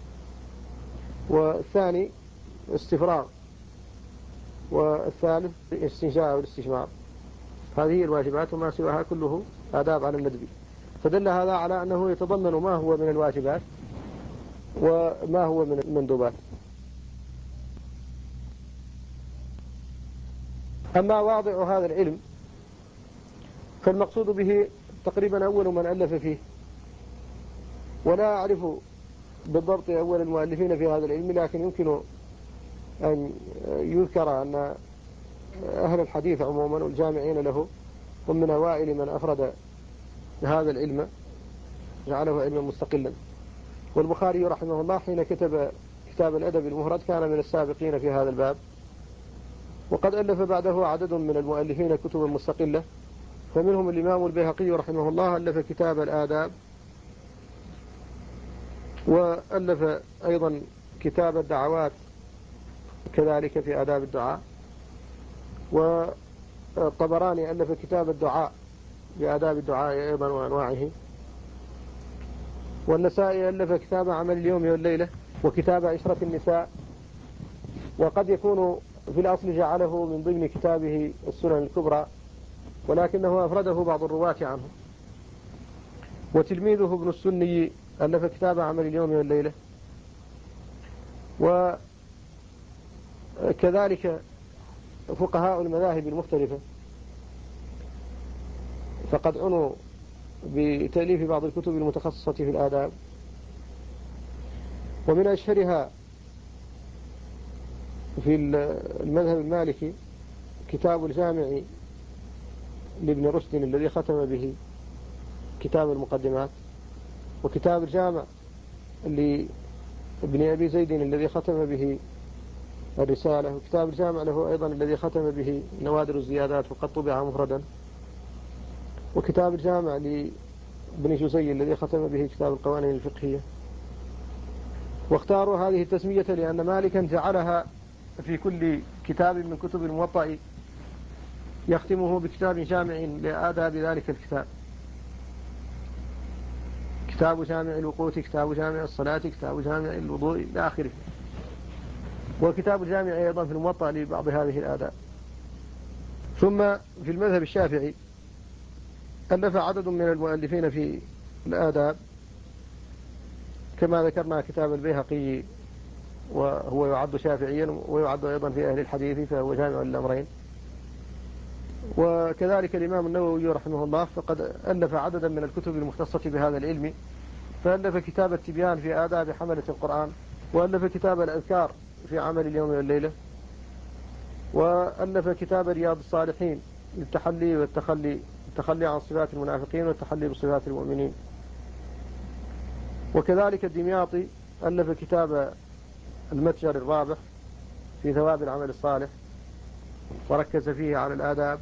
والثاني استفراغ، والثالث الاستنجاء والاستجمار. هذه الواجبات وما سواها كله آداب على الندب. فدل هذا على أنه يتضمن ما هو من الواجبات وما هو من المندوبات. أما واضع هذا العلم فالمقصود به تقريبا أول من ألف فيه، ولا أعرف بالضبط أول المؤلفين في هذا العلم، لكن يمكن أن يذكر أن أهل الحديث عموما والجامعين له هم من أوائل من أفرد هذا العلم جعله علما مستقلا. والبخاري رحمه الله حين كتب كتاب الأدب المفرد كان من السابقين في هذا الباب، وقد ألف بعده عدد من المؤلفين كتبا مستقلة، فمنهم الإمام البيهقي رحمه الله ألف كتاب الآداب، وألف أيضا كتاب الدعوات كذلك في آداب الدعاء، والطبراني ألف كتاب الدعاء بآداب الدعاء أيضا وأنواعه، والنسائي ألف كتاب عمل اليوم والليلة وكتاب عشرة النساء، وقد يكون في الأصل جعله من ضمن كتابه السنن الكبرى ولكنه أفرده بعض الرواة عنه. وتلميذه ابن السني ألف كتاب عمل اليوم والليلة. وكذلك فقهاء المذاهب المختلفة فقد عنوا بتأليف بعض الكتب المتخصصة في الآداب، ومن أشهرها في المذهب المالكي كتاب الجامع لابن رشد الذي ختم به كتاب المقدمات، وكتاب الجامع لابن أبي زيد الذي ختم به الرسالة، وكتاب الجامع له أيضا الذي ختم به نوادر الزيادات وقد طبع مفردا، وكتاب الجامع لابن جزي الذي ختم به كتاب القوانين الفقهية. واختاروا هذه التسمية لأن مالكا جعلها في كل كتاب من كتب الموطأ يختمه بكتاب جامع لآداب ذلك الكتاب، كتاب جامع الوقوت، كتاب جامع الصلاة، كتاب جامع الوضوء إلى آخره. وكتاب الجامع أيضا في الموطأ لبعض هذه الآداب. ثم في المذهب الشافعي ألف عدد من المؤلفين في الآداب كما ذكرنا كتاب البيهقي وهو يعد شافعيا ويعد أيضا في أهل الحديث فهو جامع الأمرين. وكذلك الإمام النووي رحمه الله فقد ألف عددا من الكتب المختصة بهذا العلم، فألف كتاب التبيان في آداب حملة القرآن، وألف كتاب الأذكار في عمل اليوم والليلة، وألف كتاب رياض الصالحين للتحلي والتخلي، التخلي عن صفات المنافقين والتحلي بصفات المؤمنين. وكذلك الدمياطي ألف كتاب المتجر الرابح في ثواب العمل الصالح وركز فيه على الآداب.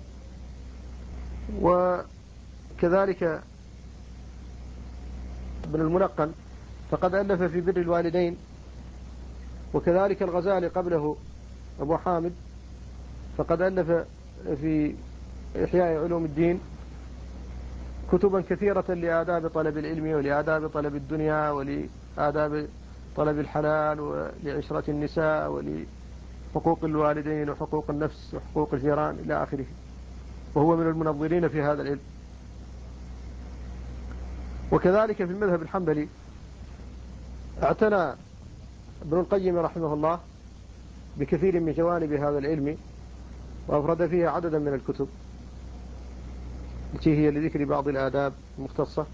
وكذلك ابن الملقن فقد ألف في بر الوالدين، وكذلك الغزالي قبله أبو حامد فقد ألف في إحياء علوم الدين كتبا كثيرة لآداب طلب العلم ولآداب طلب الدنيا ولآداب طلب الحلال ولعشرة النساء ولحقوق الوالدين وحقوق النفس وحقوق الجيران إلى آخره، وهو من المنظرين في هذا العلم. وكذلك في المذهب الحنبلي اعتنى ابن القيم رحمه الله بكثير من جوانب هذا العلم وأفرد فيها عددا من الكتب التي هي لذكر بعض الآداب المختصة.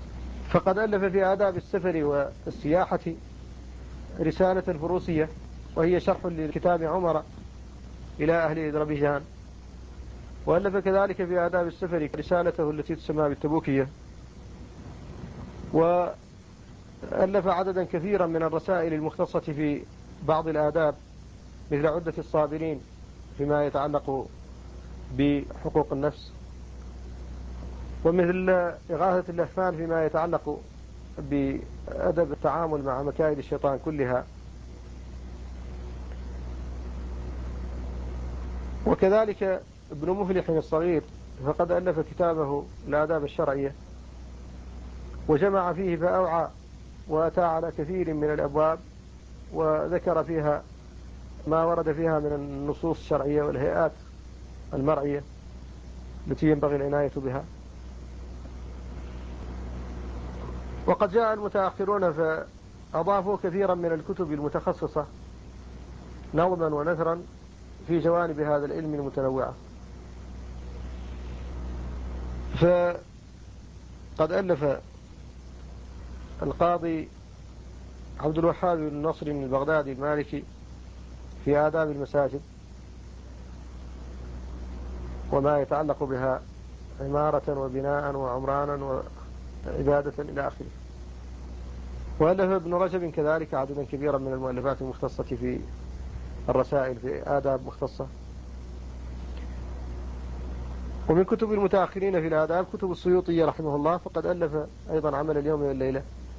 فقد ألف في آداب السفر والسياحة رسالة فروسية وهي شرح لكتاب عمر إلى أهل أذربيجان. وألف كذلك في آداب السفر رسالته التي تسمى بالتبوكية. وألف عددا كثيرا من الرسائل المختصة في بعض الآداب، مثل عدة الصابرين فيما يتعلق بحقوق النفس، ومثل إغاثة اللهفان فيما يتعلق بأدب التعامل مع مكائد الشيطان كلها. وكذلك ابن مفلح الصغير فقد ألف كتابه الآداب الشرعية، وجمع فيه فأوعى وأتى على كثير من الأبواب، وذكر فيها ما ورد فيها من النصوص الشرعية والهيئات المرعية التي ينبغي العناية بها. وقد جاء المتأخرون فأضافوا كثيرا من الكتب المتخصصة نظما ونثرا في جوانب هذا العلم المتنوعة. فقد ألف القاضي عبد الوهاب بن نصر البغدادي المالكي في آداب المساجد وما يتعلق بها عمارة وبناء وعمرانا وعبادة إلى آخره. وألف ابن رجب كذلك عددا كبيرا من المؤلفات المختصة في الرسائل في آداب مختصة. ومن كتب المتأخرين في الآداب كتب السيوطي رحمه الله، فقد ألف أيضا عمل اليوم والليلة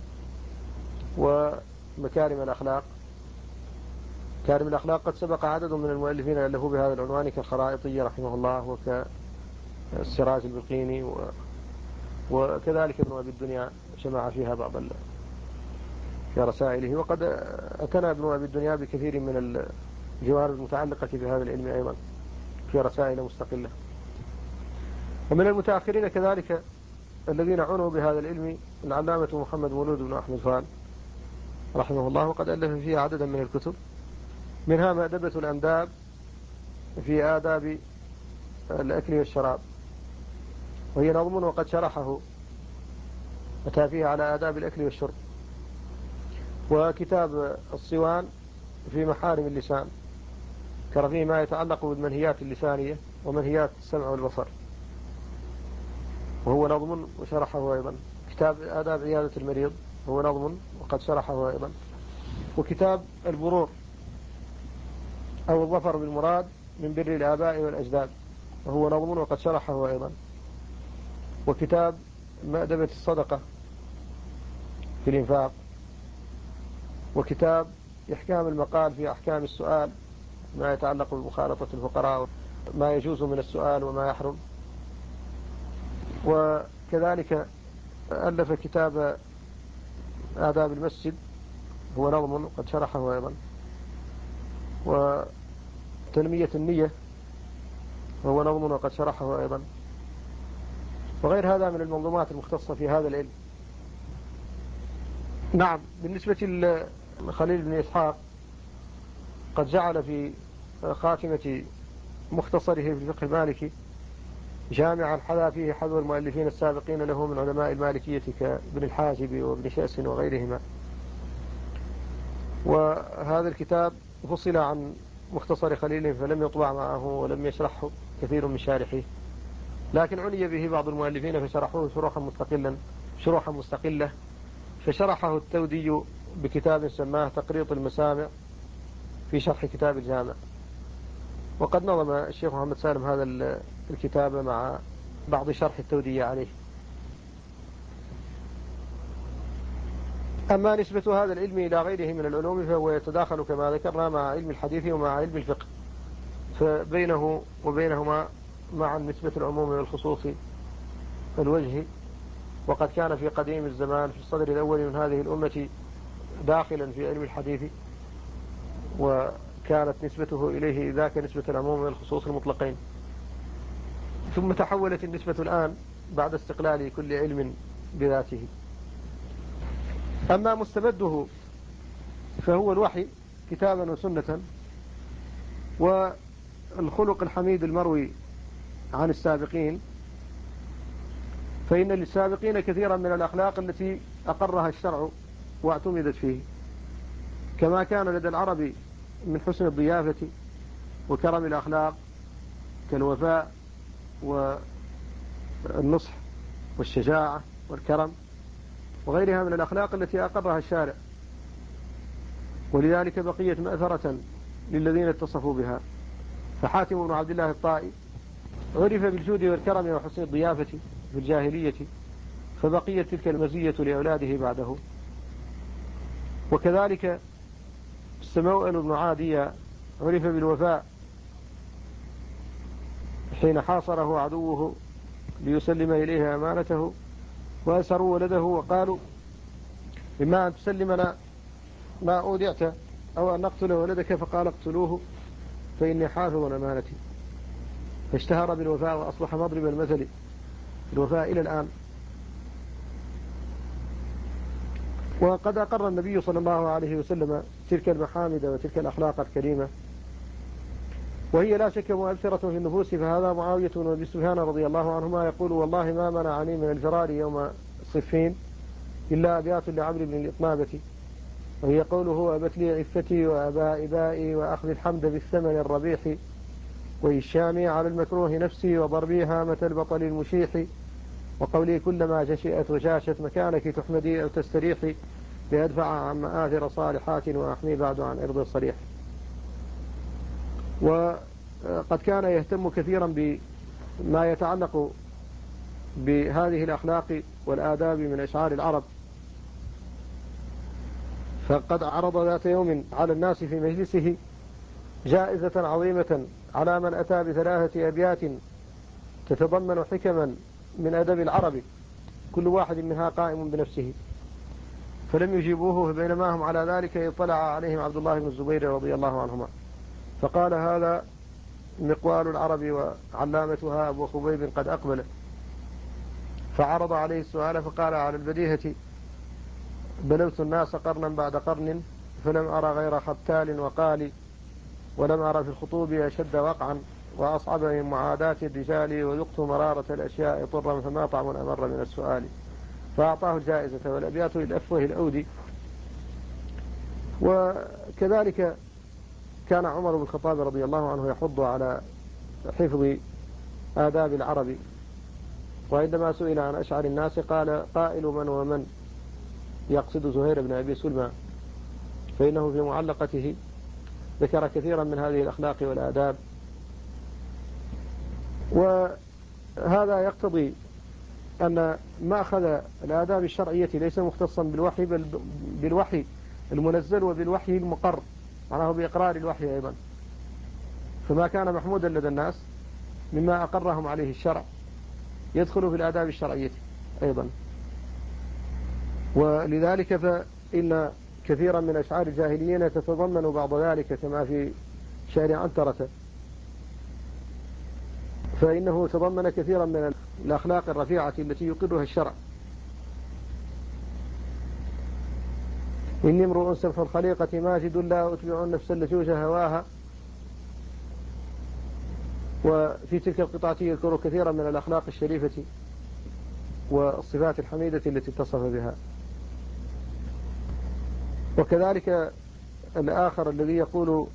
ومكارم الأخلاق. مكارم الأخلاق قد سبق عدد من المؤلفين ألفوا بهذا العنوان كالخرائطي رحمه الله وكالسراج البلقيني وكذلك ابن أبي الدنيا جمع فيها بعض في رسائله. وقد أتنا ابن أبي الدنيا بكثير من الجوانب المتعلقة بهذا العلم أيضا في رسائل مستقلة. ومن المتأخرين كذلك الذين عنوا بهذا العلم العلامة محمد مولود بن أحمد فال رحمه الله، وقد ألف فيه عددا من الكتب، منها مأدبة الأنداب في آداب الأكل والشراب، وهي نظم وقد شرحه أتى فيه على آداب الأكل والشرب. وكتاب الصوان في محارم اللسان، ذكر فيه ما يتعلق بالمنهيات اللسانية ومنهيات السمع والبصر، وهو نظم وشرحه أيضا. كتاب آداب عيادة المريض هو نظم وقد شرحه أيضا. وكتاب البرور أو الظفر بالمراد من بر الآباء والأجداد، وهو نظم وقد شرحه أيضا. وكتاب مأدبة الصدقة في الإنفاق. وكتاب إحكام المقال في أحكام السؤال، ما يتعلق بمخالطة الفقراء، ما يجوز من السؤال وما يحرم. وكذلك ألف كتاب آداب المسجد، هو نظم وقد شرحه أيضا. وتنمية النية، وهو نظم وقد شرحه أيضا. وغير هذا من المنظومات المختصة في هذا العلم. نعم، بالنسبة لخليل بن إسحاق قد جعل في خاتمة مختصره في الفقه المالكي جامعا حذا فيه حذو المؤلفين السابقين له من علماء المالكية كابن الحاجب وابن شأس وغيرهما. وهذا الكتاب فصل عن مختصر خليل فلم يطبع معه ولم يشرحه كثير من شارحيه، لكن عني به بعض المؤلفين فشرحوه شروحا مستقلة. فشرحه التودي بكتاب سماه تقريط المسامع في شرح كتاب الجامع. وقد نظم الشيخ محمد سالم هذا الكتاب مع بعض شرح التودي عليه. أما نسبة هذا العلم إلى غيره من العلوم فهو يتداخل كما ذكرنا مع علم الحديث ومع علم الفقه، فبينه وبينهما مع نسبة العموم والخصوص الوجه. وقد كان في قديم الزمان في الصدر الأول من هذه الأمة داخلا في علم الحديث، وكانت نسبته إليه ذاك نسبة العموم والخصوص المطلقين. ثم تحولت النسبة الآن بعد استقلال كل علم بذاته. أما مستمده فهو الوحي كتابا وسنة، والخلق الحميد المروي عن السابقين، فإن للسابقين كثيرا من الأخلاق التي أقرها الشرع واعتمدت فيه، كما كان لدى العرب من حسن الضيافة وكرم الأخلاق كالوفاء والنصح والشجاعة والكرم وغيرها من الأخلاق التي أقرها الشارع، ولذلك بقيت مأثرة للذين اتصفوا بها. فحاتم بن عبد الله الطائي عرف بالجود والكرم وحسن الضيافة في الجاهلية، فبقيت تلك المزية لأولاده بعده. وكذلك السموأل بن عادية عرف بالوفاء حين حاصره عدوه ليسلم إليه أمانته، وأسروا ولده وقالوا: إما أن تسلمنا ما أودعت أو أن نقتل ولدك، فقال: اقتلوه فإني حافظ أمانتي. فاشتهر بالوفاء وأصبح مضرب المثل بالوفاء إلى الآن. وقد أقر النبي صلى الله عليه وسلم تلك المحامد وتلك الأخلاق الكريمة، وهي لا شك مؤثرة في النفوس. فهذا معاوية بن أبي سفيان رضي الله عنهما يقول: والله ما منعني من الفرار يوم صفين إلا أبيات لعمرو بن الإطنابة، وهي قوله: أبت لي عفتي وأباء إبائي وأخذ الحمد بالثمن الربيح، وإشامي على المكروه نفسي وضربي هامة البطل المشيح، وقولي كلما جشئت وشاشت مكانك تحمدي أو تستريحي، ليدفع عن مآثر صالحات وأحمي بعد عن إرض الصريح. وقد كان يهتم كثيرا بما يتعلق بهذه الأخلاق والآداب من أشعار العرب، فقد عرض ذات يوم على الناس في مجلسه جائزة عظيمة على من أتى بثلاثة أبيات تتضمن حكما من أدب العرب، كل واحد منها قائم بنفسه، فلم يجيبوه. فبينما هم على ذلك اطلع عليهم عبد الله بن الزبير رضي الله عنهما فقال: هذا مقوال العرب وعلامتها أبو خبيب قد أقبل. فعرض عليه السؤال فقال: على البديهة بلوت الناس قرنا بعد قرن، فلم أرى غير ختال وقال، ولم أرى في الخطوب أشد وقعا وأصعب من معاداة الرجال، وذقت مرارة الأشياء طرا فما طعم أمر من السؤال. فأعطاه الجائزة، والأبيات للأفوه الأودي. وكذلك كان عمر بن الخطاب رضي الله عنه يحض على حفظ آداب العرب، وعندما سئل عن أشعر الناس قال: قائل من ومن، يقصد زهير بن أبي سلمى، فإنه في معلقته ذكر كثيرا من هذه الأخلاق والآداب. وهذا يقتضي أن مأخذ الآداب الشرعية ليس مختصا بالوحي، بل بالوحي المنزل وبالوحي المقر، معناه بإقرار الوحي أيضا. فما كان محمودا لدى الناس مما أقرهم عليه الشرع يدخل في الآداب الشرعية أيضا. ولذلك فإن كثيرا من أشعار الجاهليين تتضمن بعض ذلك، كما في شعر عنترة، فإنه تضمن كثيرا من الأخلاق الرفيعة التي يقرها الشرع. إني امرؤ سمح الخليقة ماجد لا أتبع النفس اللجوج هواها. وفي تلك القطعة يذكر كثيرا من الأخلاق الشريفة والصفات الحميدة التي اتصف بها. وكذلك الآخر الذي يقول: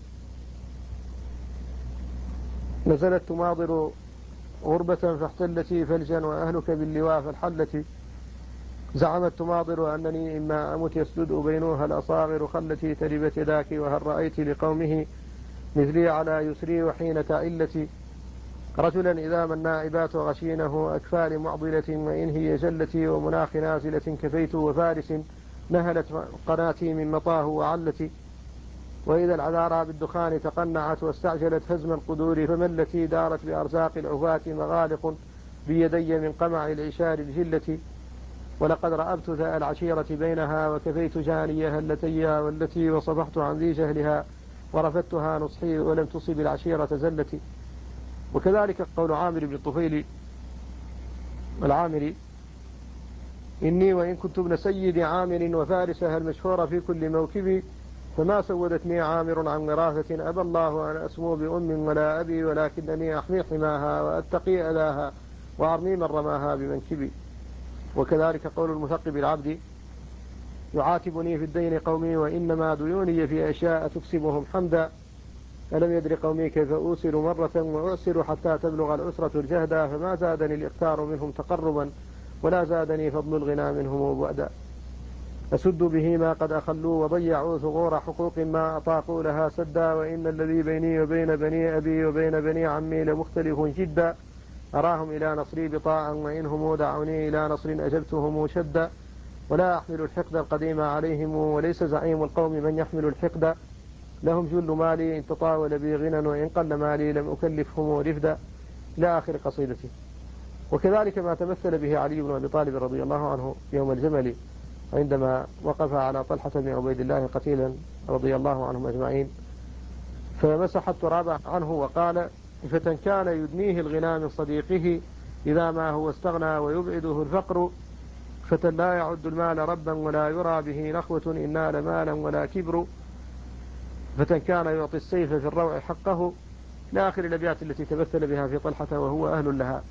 نزلت تماضر غربة فاحتلتي فلجا وأهلك باللواء فالحلتي، زعمت تماضر أنني إما أمت يسجد بينها الأصاغر، خلتي تربت يداك وهل رأيت لقومه مثلي على يسري وحين تعلتي، رجلا إذا من نائبات غشينه أكفال معضلة، وإن هي جلتي ومناخ نازلة كفيت وفارس نهلت قناتي من مطاه وعلتي، وإذا العذارى بالدخان تقنعت واستعجلت هزم القدور، فملتي دارت بأرزاق العفاة مغالق بيدي من قمع العشار الجلة، ولقد رأبت ذا العشيرة بينها وكفيت جانيها التيها والتي وصفحت عن ذي جهلها ورفدتها نصحي ولم تصب العشيرة زلتي. وكذلك قول عامر بن الطفيل العامري: إني وإن كنت ابن سيد عامر وفارسها المشهور في كل موكبي، فما سودتني عامر عن وراثة، أبى الله أن أسمو بأم ولا أبي، ولكنني أحمي حماها وأتقي أذاها وأرمي من رماها بمنكبي. وكذلك قول المثقب العبد: يعاتبني في الدين قومي وإنما ديوني في أشياء تكسبهم حمدا. ألم يدر قومي كيف أوسر مرة وأعسر حتى تبلغ العسرة الجهدا، فما زادني الإقتار منهم تقربا ولا زادني فضل الغنى منهم بعدا. أسد به ما قد أخلوا وضيعوا ثغور حقوق ما أطاقوا لها سدا، وإن الذي بيني وبين بني أبي وبين بني عمي لمختلف جدا. أراهم إلى نصري بطاعا وإنهم دعوني إلى نصر أجبتهم شدا. ولا أحمل الحقد القديم عليهم وليس زعيم القوم من يحمل الحقد. لهم جل مالي إن تطاول بي غنى وإن قل مالي لم أكلفهم رفدا. إلى آخر قصيدتي. وكذلك ما تمثل به علي بن أبي طالب رضي الله عنه يوم الجمل عندما وقف على طلحة بن عبيد الله قتيلا رضي الله عنهم أجمعين، فمسح التراب عنه وقال: فتى كان يدنيه الغنى من صديقه إذا ما هو استغنى ويبعده الفقر. فتى لا يعد المال ربا ولا يرى به نخوة إن نال مالا ولا كبر. فتى كان يعطي السيف في الروع حقه، إلى آخر الأبيات التي تمثل بها في طلحة وهو أهل لها.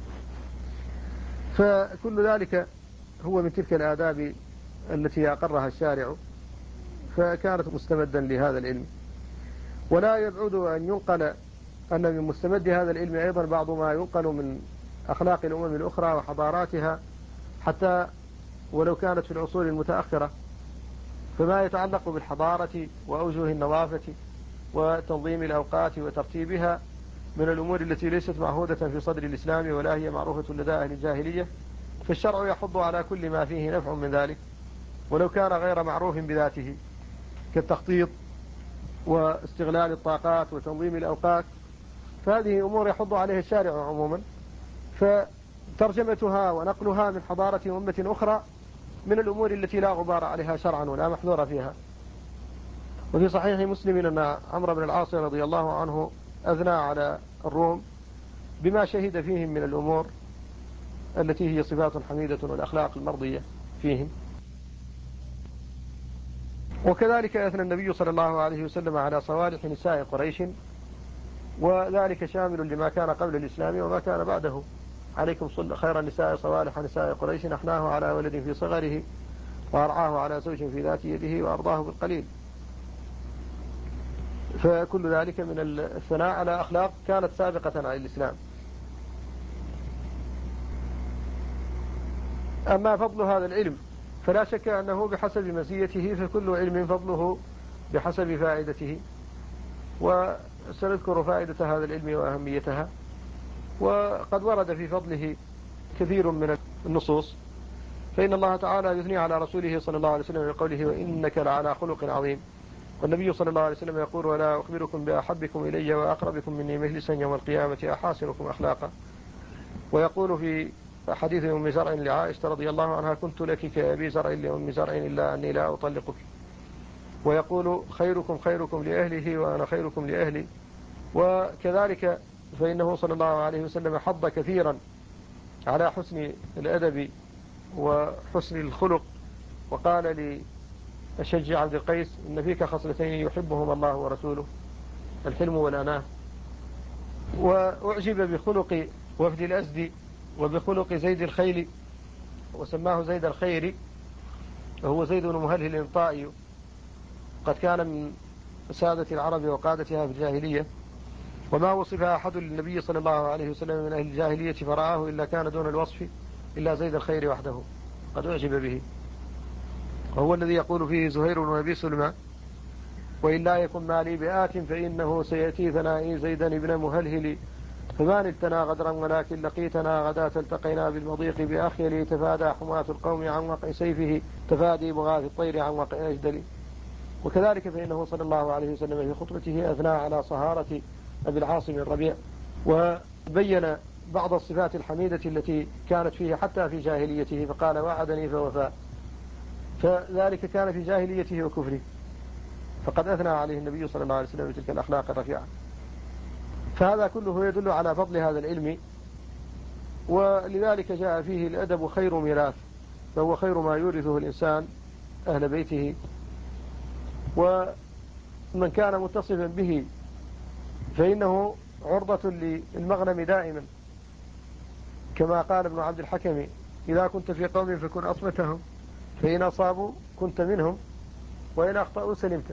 فكل ذلك هو من تلك الآداب التي أقرها الشارع، فكانت مستمدا لهذا العلم. ولا يبعد أن ينقل أن من مستمد هذا العلم أيضا بعض ما ينقل من أخلاق الأمم الأخرى وحضاراتها، حتى ولو كانت في العصور المتأخرة، فما يتعلق بالحضارة وأوجه النظافة وتنظيم الأوقات وترتيبها من الأمور التي ليست معهودة في صدر الإسلام ولا هي معروفة لدى أهل الجاهلية، فالشرع يحض على كل ما فيه نفع من ذلك ولو كان غير معروف بذاته، كالتخطيط واستغلال الطاقات وتنظيم الأوقات. فهذه أمور يحض عليها الشارع عموما، فترجمتها ونقلها من حضارة أمة أخرى من الأمور التي لا غبار عليها شرعا ولا محذور فيها. وفي صحيح مسلم أن عمرو بن العاص رضي الله عنه أثنى على الروم بما شهد فيهم من الأمور التي هي صفات حميدة والأخلاق المرضية فيهم. وكذلك أثنى النبي صلى الله عليه وسلم على صوالح نساء قريش، وذلك شامل لما كان قبل الإسلام وما كان بعده. عليكم خير النساء صوالح نساء قريش أحناه على ولد في صغره وأرعاه على زوج في ذات يده وأرضاه بالقليل. فكل ذلك من الثناء على أخلاق كانت سابقة على الإسلام. أما فضل هذا العلم فلا شك أنه بحسب مزيته، فكل علم فضله بحسب فائدته، وسنذكر فائدة هذا العلم وأهميتها. وقد ورد في فضله كثير من النصوص، فإن الله تعالى يثني على رسوله صلى الله عليه وسلم بقوله: وإنك لعلى خلق عظيم. والنبي صلى الله عليه وسلم يقول: ولا أخبركم بأحبكم إلي وأقربكم مني مجلسا يوم القيامة أحاسنكم أخلاقا. ويقول في حديث أم زرع لعائشة رضي الله عنها: كنت لك كأبي زرع لأم زرع إلا أني لا أطلقك. ويقول: خيركم خيركم لأهله وأنا خيركم لأهلي. وكذلك فإنه صلى الله عليه وسلم حض كثيرا على حسن الأدب وحسن الخلق، وقال لأشج عبد القيس: إن فيك خصلتين يحبهما الله ورسوله، الحلم والأناة. وأعجب بخلق وفد الأزدي وبخلق زيد الخيل، وسماه زيد الخير، وهو زيد بن مهلهل الطائي، قد كان من سادة العرب وقادتها في الجاهلية، وما وصف أحد للنبي صلى الله عليه وسلم من أهل الجاهلية فرآه إلا كان دون الوصف إلا زيد الخير وحده، قد أعجب به. وهو الذي يقول فيه زهير بن أبي سلمى: وإن لا يكن مالي بآت فإنه سيأتي ثنائي زيدا ابن مهلهل، فما نلتنا غدرا ولكن لقيتنا غدا التقينا بالمضيق بأخيل، تفادى حماة القوم عن وقع سيفه تفادي بغاث الطير عن وقع أجدل. وكذلك فإنه صلى الله عليه وسلم في خطبته أثنى على صهارة أبي العاص بن الربيع، وبين بعض الصفات الحميدة التي كانت فيه حتى في جاهليته، فقال: وعدني فوفى. فذلك كان في جاهليته وكفره، فقد أثنى عليه النبي صلى الله عليه وسلم بتلك الأخلاق الرفيعة. فهذا كله يدل على فضل هذا العلم، ولذلك جاء فيه الأدب خير ميراث، فهو خير ما يورثه الإنسان أهل بيته. ومن كان متصفا به فإنه عرضة للمغنم دائما، كما قال ابن عبد الحكم: إذا كنت في قوم فكن أصمتهم، فإن أصابوا كنت منهم وإن أخطأوا سلمت.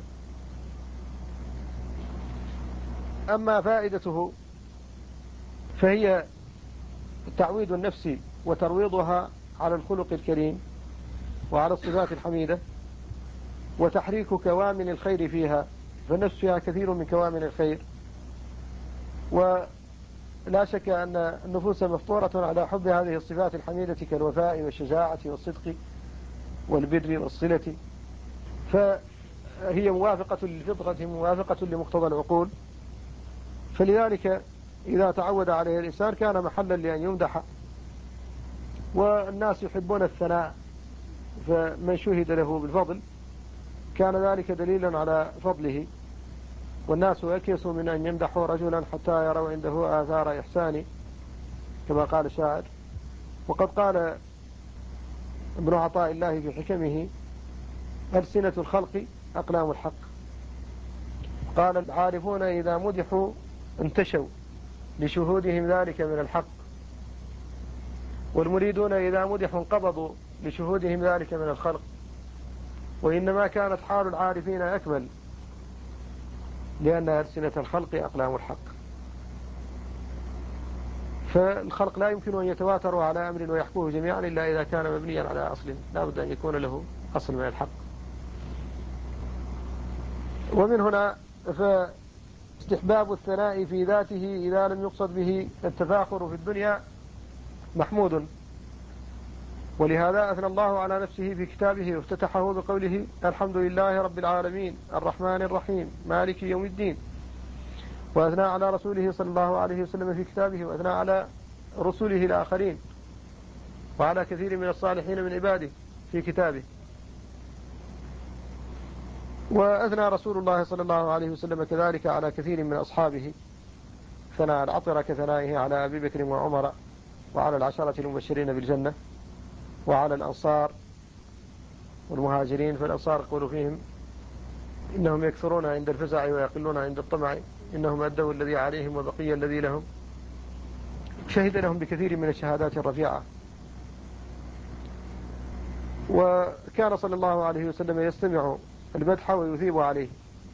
أما فائدته فهي تعويد النفس وترويضها على الخلق الكريم وعلى الصفات الحميدة، وتحريك كوامن الخير فيها، فالنفس فيها كثير من كوامن الخير، ولا شك أن النفوس مفطورة على حب هذه الصفات الحميدة كالوفاء والشجاعة والصدق والبر والصلة، فهي موافقة للفطرة، موافقة لمقتضى العقول، فلذلك إذا تعود عليه الإنسان كان محلا لأن يمدح. والناس يحبون الثناء، فمن شهد له بالفضل كان ذلك دليلا على فضله، والناس يكيسوا من أن يمدحوا رجلا حتى يروا عنده آثار إحسان كما قال الشاعر. وقد قال ابن عطاء الله في حكمه: ألسنة الخلق أقلام الحق. قال: العارفون إذا مدحوا انتشوا لشهودهم ذلك من الحق، والمريدون إذا مدحوا انقبضوا لشهودهم ذلك من الخلق، وإنما كانت حال العارفين أكمل لأن ألسنة الخلق أقلام الحق. فالخلق لا يمكن أن يتواتروا على أمر ويحكوه جميعا إلا إذا كان مبنيا على أصل، لا بد أن يكون له أصل من الحق. ومن هنا فاستحباب الثناء في ذاته إذا لم يقصد به التفاخر في الدنيا محمود، ولهذا أثنى الله على نفسه في كتابه وافتتحه بقوله: الحمد لله رب العالمين الرحمن الرحيم مالك يوم الدين. وأثنى على رسوله صلى الله عليه وسلم في كتابه، وأثنى على رسله الآخرين وعلى كثير من الصالحين من عباده في كتابه. وأثنى رسول الله صلى الله عليه وسلم كذلك على كثير من أصحابه، ثنى العطر كثنائه على أبي بكر وعمر وعلى العشرة المبشرين بالجنة وعلى الأنصار والمهاجرين. فالأنصار يقول فيهم: إنهم يكثرون عند الفزع ويقلون عند الطمع، إنهم أدوا الذي عليهم وبقي الذي لهم. شهد لهم بكثير من الشهادات الرفيعة. وكان صلى الله عليه وسلم يستمع المدح ويثيب عليه،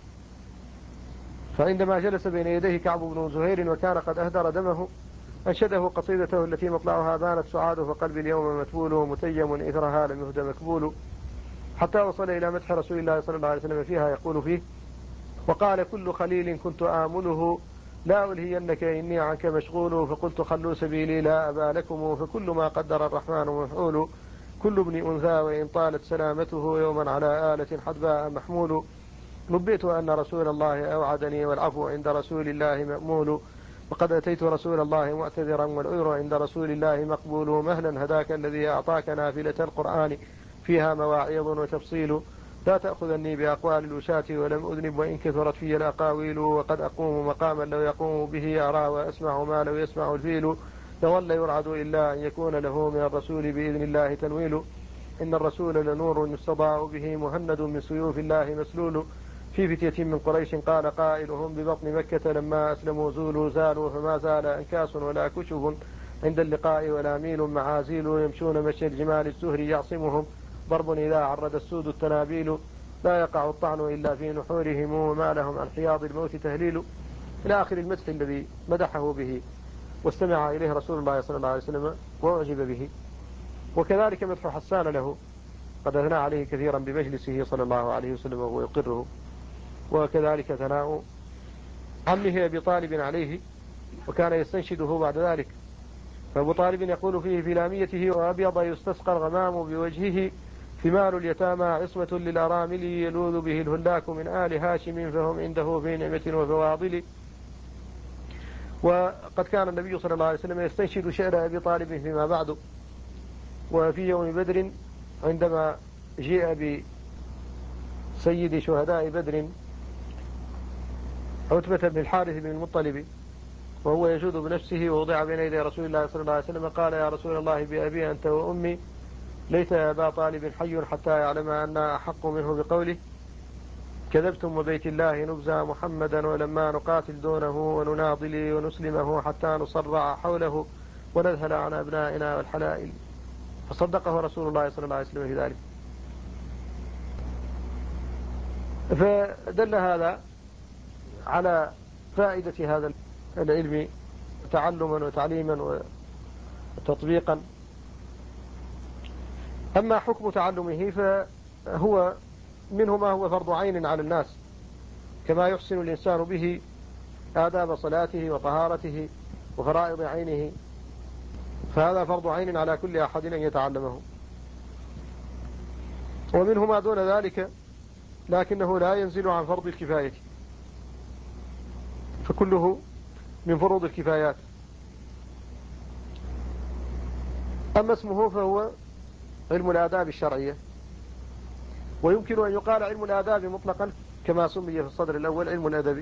فعندما جلس بين يديه كعب بن زهير وكان قد أهدر دمه أنشده قصيدته التي مطلعها بانت سعاد فقلبي اليوم متبول متيم إثرها لم يهد مكبول، حتى وصل إلى مدح رسول الله صلى الله عليه وسلم فيها يقول فيه: وقال كل خليل كنت آمله لا ألهينك إني عنك مشغول، فقلت خلوا سبيلي لا أبا لكم، فكل ما قدر الرحمن مفعول، كل ابن أنثى وإن طالت سلامته يوما على آلة حدباء محمول، نبئت أن رسول الله أوعدني والعفو عند رسول الله مأمول، وقد أتيت رسول الله معتذرا والعذر عند رسول الله مقبول، مهلا هداك الذي أعطاك نافلة القرآن فيها مواعظ وتفصيل، لا تأخذني بأقوال الوشاة ولم أذنب وإن كثرت في الأقاويل، وقد أقوم مقاما لو يقوم به أرى وأسمع ما لو يسمع الفيل، يظل يرعد إلا أن يكون له من الرسول بإذن الله تنويل، إن الرسول لنور يستضاء به مهند من سيوف الله مسلول، في فتية من قريش قال قائلهم ببطن مكة لما أسلموا زالوا فما زال أنكاس ولا كشف عند اللقاء ولا ميل معازيل، يمشون مشي الجمال الزهر يعصمهم ضرب إذا عرد السود التنابيل، لا يقع الطعن إلا في نحورهم وما لهم عن حياض الموت تهليل، إلى آخر المدح الذي مدحه به واستمع إليه رسول الله صلى الله عليه وسلم وأعجب به. وكذلك مدح حسان له، قد أثنى عليه كثيرا بمجلسه صلى الله عليه وسلم وهو يقره. وكذلك ثناء عمه أبي طالب عليه، وكان يستنشده بعد ذلك، فأبو طالب يقول فيه في لاميته: وأبيض يستسقى الغمام بوجهه ثمار اليتامى عصمة للأرامل، يلوذ به الهلاك من آل هاشم فهم عنده في نعمة وفواضل. وقد كان النبي صلى الله عليه وسلم يستنشد شعر أبي طالب فيما بعد. وفي يوم بدر عندما جيء بسيد شهداء بدر عتبة بن الحارث بن المطلب وهو يجود بنفسه ووضع بين يدي رسول الله صلى الله عليه وسلم، قال: يا رسول الله بأبي أنت وأمي، ليت يا أبا طالب حي حتى يعلم أن أحق منه بقوله: كذبتم وبيت الله نبزى محمدا ولما نقاتل دونه ونناضل ونسلمه حتى نصرع حوله ونذهل عن أبنائنا والحلائل. فصدقه رسول الله صلى الله عليه وسلم في ذلك. فدل هذا على فائدة هذا العلم تعلما وتعليما وتطبيقا. أما حكم تعلمه فهو منه ما هو فرض عين على الناس، كما يحسن الإنسان به آداب صلاته وطهارته وفرائض عينه، فهذا فرض عين على كل أحد أن يتعلمه. ومنه ما دون ذلك لكنه لا ينزل عن فرض الكفاية، فكله من فروض الكفايات. أما اسمه فهو علم الآداب الشرعية، ويمكن أن يقال علم الآداب مطلقا كما سمي في الصدر الأول علم الأدب.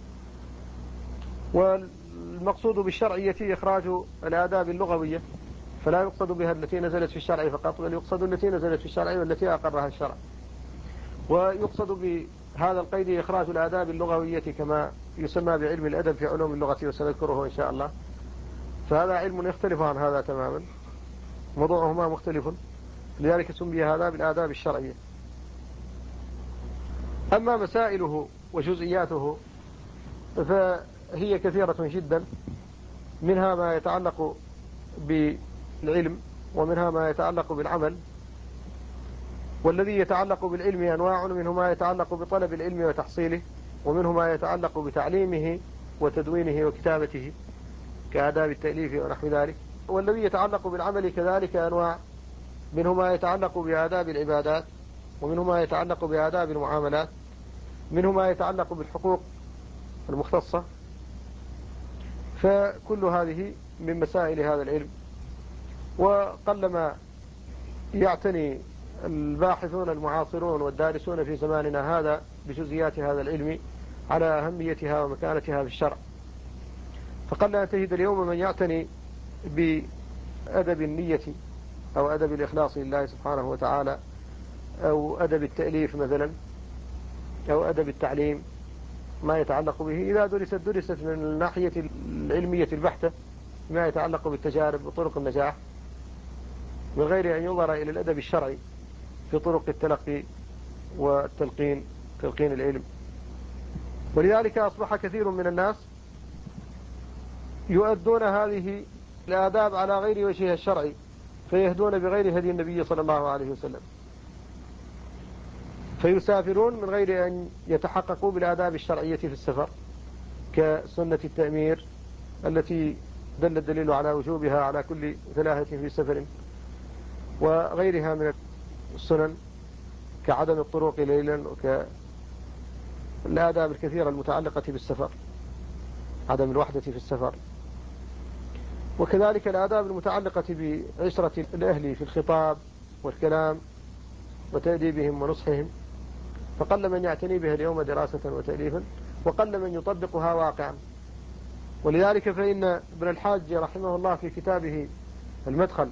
والمقصود بالشرعية إخراج الآداب اللغوية، فلا يقصد بها التي نزلت في الشرع فقط، بل يقصد التي نزلت في الشرع والتي أقرها الشرع. ويقصد بهذا القيد إخراج الآداب اللغوية كما يسمى بعلم الأدب في علوم اللغة، وسنذكره إن شاء الله. فهذا علم يختلف عن هذا تماما، موضوعهما مختلف، لذلك سمي هذا بالآداب الشرعية. أما مسائله وجزئياته فهي كثيرة جدا، منها ما يتعلق بالعلم ومنها ما يتعلق بالعمل. والذي يتعلق بالعلم أنواع، منه ما يتعلق بطلب العلم وتحصيله، ومنه ما يتعلق بتعليمه وتدوينه وكتابته كآداب التأليف ونحو ذلك. والذي يتعلق بالعمل كذلك أنواع، منه ما يتعلق بآداب العبادات، ومنه ما يتعلق بآداب المعاملات، منه ما يتعلق بالحقوق المختصة. فكل هذه من مسائل هذا العلم. وقلما يعتني الباحثون المعاصرون والدارسون في زماننا هذا بجزئيات هذا العلم على أهميتها ومكانتها في الشرع. فقل أن تجد اليوم من يعتني بأدب النية أو أدب الإخلاص لله سبحانه وتعالى، أو أدب التأليف مثلا، أو أدب التعليم، ما يتعلق به. إذا درست من الناحية العلمية البحتة ما يتعلق بالتجارب وطرق النجاح، من غير أن ينظر إلى الأدب الشرعي في طرق التلقي والتلقين، تلقين العلم. ولذلك أصبح كثير من الناس يؤدون هذه الآداب على غير وجهها الشرعي، فيهدون بغير هدي النبي صلى الله عليه وسلم، فيسافرون من غير أن يتحققوا بالآداب الشرعية في السفر، كسنة التأمير التي دل الدليل على وجوبها على كل ثلاثة في سفر، وغيرها من السنن كعدم الطرق ليلا، وكالآداب الكثيرة المتعلقة بالسفر، عدم الوحدة في السفر، وكذلك الآداب المتعلقة بعشرة الأهل في الخطاب والكلام وتأديبهم ونصحهم. فقل من يعتني بها اليوم دراسة وتأليفا، وقل من يطبقها واقعا. ولذلك فإن ابن الحاج رحمه الله في كتابه المدخل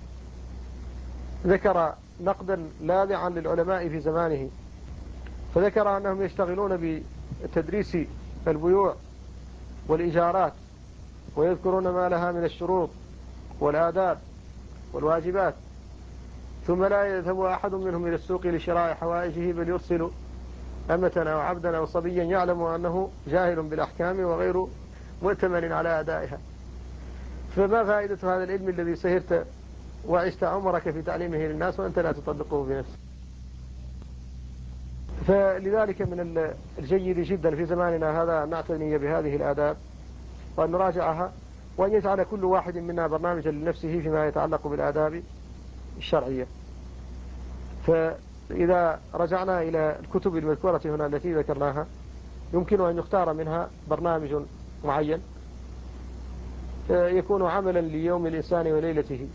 ذكر نقدا لاذعا للعلماء في زمانه، فذكر أنهم يشتغلون بتدريس البيوع والإجارات، ويذكرون ما لها من الشروط والآداب والواجبات، ثم لا يذهب أحد منهم إلى السوق لشراء حوائجه، بل يرسل أمة أو عبدا أو صبيا يعلم أنه جاهل بالأحكام وغير مؤتمن على أدائها. فما فائدة هذا العلم الذي سهرت وعشت عمرك في تعليمه للناس وأنت لا تطبقه بنفسك؟ فلذلك من الجيد جدا في زماننا هذا أن نعتني بهذه الآداب وأن نراجعها، وأن يجعل كل واحد منا برنامجا لنفسه فيما يتعلق بالآداب الشرعية. فإذا رجعنا إلى الكتب المذكورة هنا التي ذكرناها، يمكن أن يختار منها برنامج معين يكون عملا ليوم الإنسان وليلته،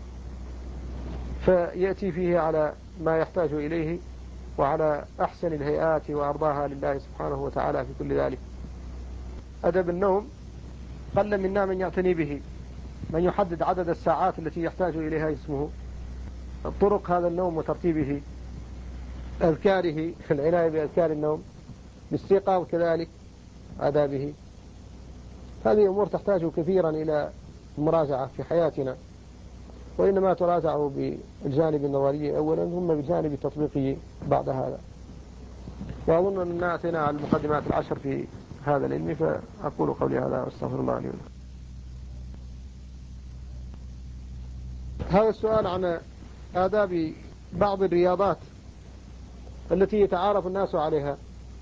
فيأتي فيه على ما يحتاج إليه وعلى أحسن الهيئات وأرضاها لله سبحانه وتعالى في كل ذلك. أدب النوم قل منا من يعتني به، من يحدد عدد الساعات التي يحتاج إليها جسمه، طرق هذا النوم وترتيبه، أذكاره، العناية بأذكار النوم، الاستيقاظ كذلك، آدابه. هذه أمور تحتاج كثيرا إلى مراجعة في حياتنا، وإنما تراجع بالجانب النظري أولا ثم بالجانب التطبيقي بعد هذا. وأظن أننا أتينا على المقدمات العشر في هذا العلم، فأقول قولي هذا واستغفر الله لي ولكم. هذا السؤال عن آداب بعض الرياضات التي يتعارف الناس عليها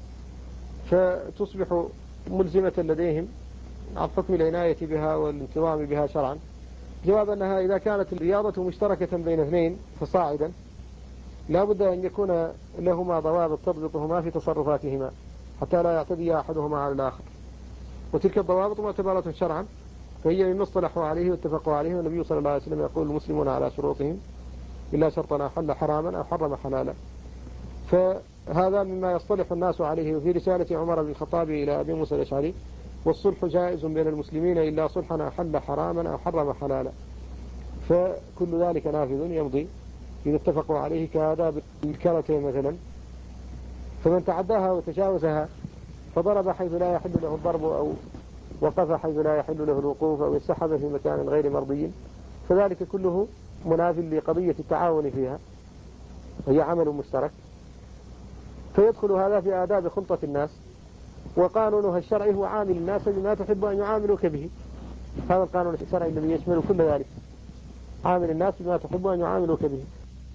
فتصبح ملزمة لديهم عن حكم العناية بها والانتظام بها شرعا. جواب أنها إذا كانت الرياضة مشتركة بين اثنين فصاعدا لا بد أن يكون لهما ضوابط تضبطهما في تصرفاتهما حتى لا يعتدي أحدهما على الآخر، وتلك الضوابط معتبرة شرعا، فهي مما اصطلحوا عليه واتفقوا عليه. والنبي صلى الله عليه وسلم يقول: المسلمون على شروطهم إلا شرطا أحل حراما أو حرم حلالا. فهذا مما يصطلح الناس عليه. وفي رسالة عمر بن الخطاب إلى أبي موسى الأشعري: والصلح جائز بين المسلمين إلا صلحا أحل حراما أو حرم حلالا. فكل ذلك نافذ يمضي إذا اتفقوا عليه، كآداب الكرة مثلا، فمن تعداها وتجاوزها فضرب حيث لا يحل له الضرب أو وقف حيث لا يحل له الوقوف أو يسحب في مكان غير مرضي، فذلك كله مناف لقضية التعاون فيها، وهي عمل مشترك. فيدخل هذا في آداب خلطة الناس، وقانونها الشرعي هو عامل الناس بما تحب أن يعاملوك به. هذا القانون الشرعي الذي يشمل كل ذلك، عامل الناس بما تحب أن يعاملوك به.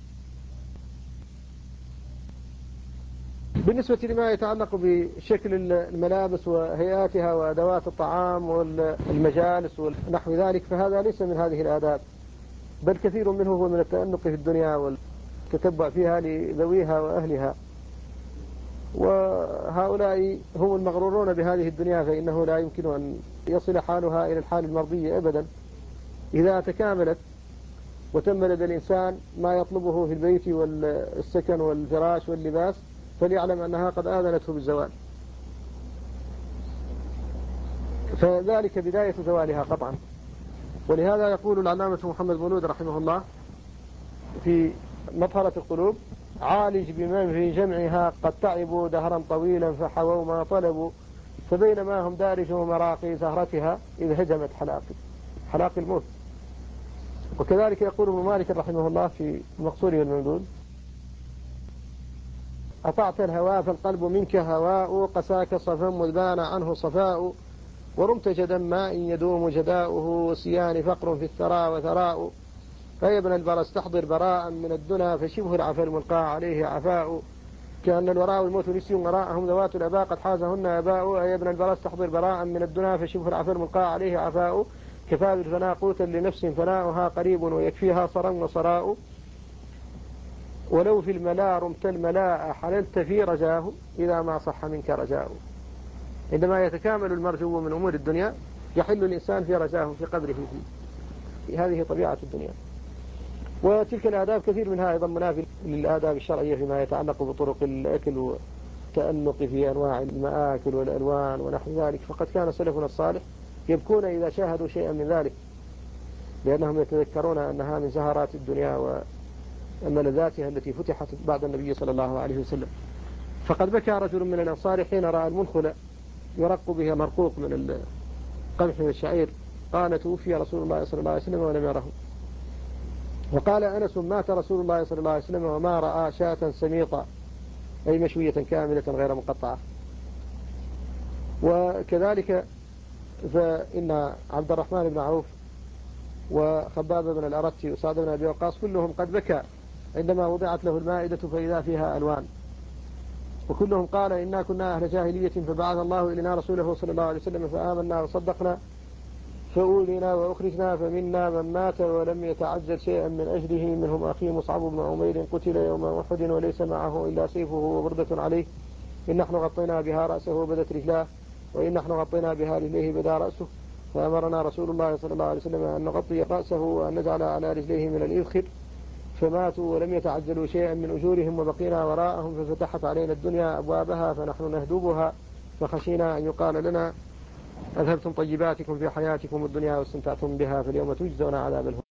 بالنسبة لما يتعلق بشكل الملابس وهيئاتها وأدوات الطعام والمجالس ونحو ذلك، فهذا ليس من هذه الآداب، بل كثير منه هو من التأنق في الدنيا والتتبع فيها لذويها وأهلها، وهؤلاء هم المغرورون بهذه الدنيا، فإنه لا يمكن أن يصل حالها إلى الحال المرضية أبدا. إذا تكاملت وتم لدى الإنسان ما يطلبه في البيت والسكن والفراش واللباس، فليعلم أنها قد آذنته بالزوال، فذلك بداية زوالها قطعا. ولهذا يقول العلامة محمد مولود رحمه الله في مطهرة القلوب: عالج بمن في جمعها قد تعبوا دهرا طويلا فحووا ما طلبوا، فبينما هم دارجوا مراقي زهرتها إذ هجمت حلاقي الموت. وكذلك يقول ابن مالك رحمه الله في المقصور والممدود: أطعت الهوى فالقلب منك هواء، قساك صفا مذ بان عنه صفاء، ورمت جدا ماء يدوم جداؤه، وسيان فقر في الثرى وثراء، فيا ابن البرى استحضر براء من الدنا، فشبه العفا الملقى عليه عفاء، كأن الوراء والموت نسي وراءهم ذوات الأباء قد حازهن أباء، يا ابن البرى استحضر براء من الدنا، فشبه العفا الملقى عليه عفاء، كفى بالفناء قوتا لنفس فناؤها قريب ويكفيها صرا وصراء، ولو في الملا رمت الملاء حللت في رجاه، إذا ما صح منك رجاء. عندما يتكامل المرجو من أمور الدنيا يحل الإنسان في رجاه في قبره فيه. هذه طبيعة الدنيا. وتلك الآداب كثير منها أيضا منافي للآداب الشرعية فيما يتعلق بطرق الأكل والتأنق في أنواع المآكل والألوان ونحو ذلك، فقد كان سلفنا الصالح يبكون إذا شاهدوا شيئا من ذلك، لأنهم يتذكرون أنها من زهرات الدنيا وملذاتها التي فتحت بعد النبي صلى الله عليه وسلم. فقد بكى رجل من الأنصار حين رأى المنخل يرق به مرقوق من القمح والشعير، قال: توفي رسول الله صلى الله عليه وسلم ولم يره. وقال أنس: مات رسول الله صلى الله عليه وسلم وما رأى شاة سميطة، أي مشوية كاملة غير مقطعة. وكذلك فإن عبد الرحمن بن عوف وخباب بن الأرت وسعد بن أبي وقاص كلهم قد بكى عندما وضعت له المائدة فإذا فيها ألوان، وكلهم قال: إنا كنا أهل جاهلية فبعث الله إلينا رسوله صلى الله عليه وسلم فآمنا وصدقنا فأولينا وأخرجنا، فمنا من مات ولم يتعجل شيئا من أجله، منهم أخي مصعب بن عمير قتل يوم أحد وليس معه إلا سيفه وبردة عليه، إن نحن غطينا بها رأسه وبدت رجلاه، وإن نحن غطينا بها رجليه بدا رأسه، فأمرنا رسول الله صلى الله عليه وسلم أن نغطي رأسه وأن نجعل على رجليه من الإذخر، فماتوا ولم يتعجلوا شيئا من أجورهم، وبقينا وراءهم ففتحت علينا الدنيا أبوابها فنحن نهدبها، فخشينا أن يقال لنا: أذهبتم طيباتكم في حياتكم الدنيا واستمتعتم بها، فاليوم تجزون عذاب الهون.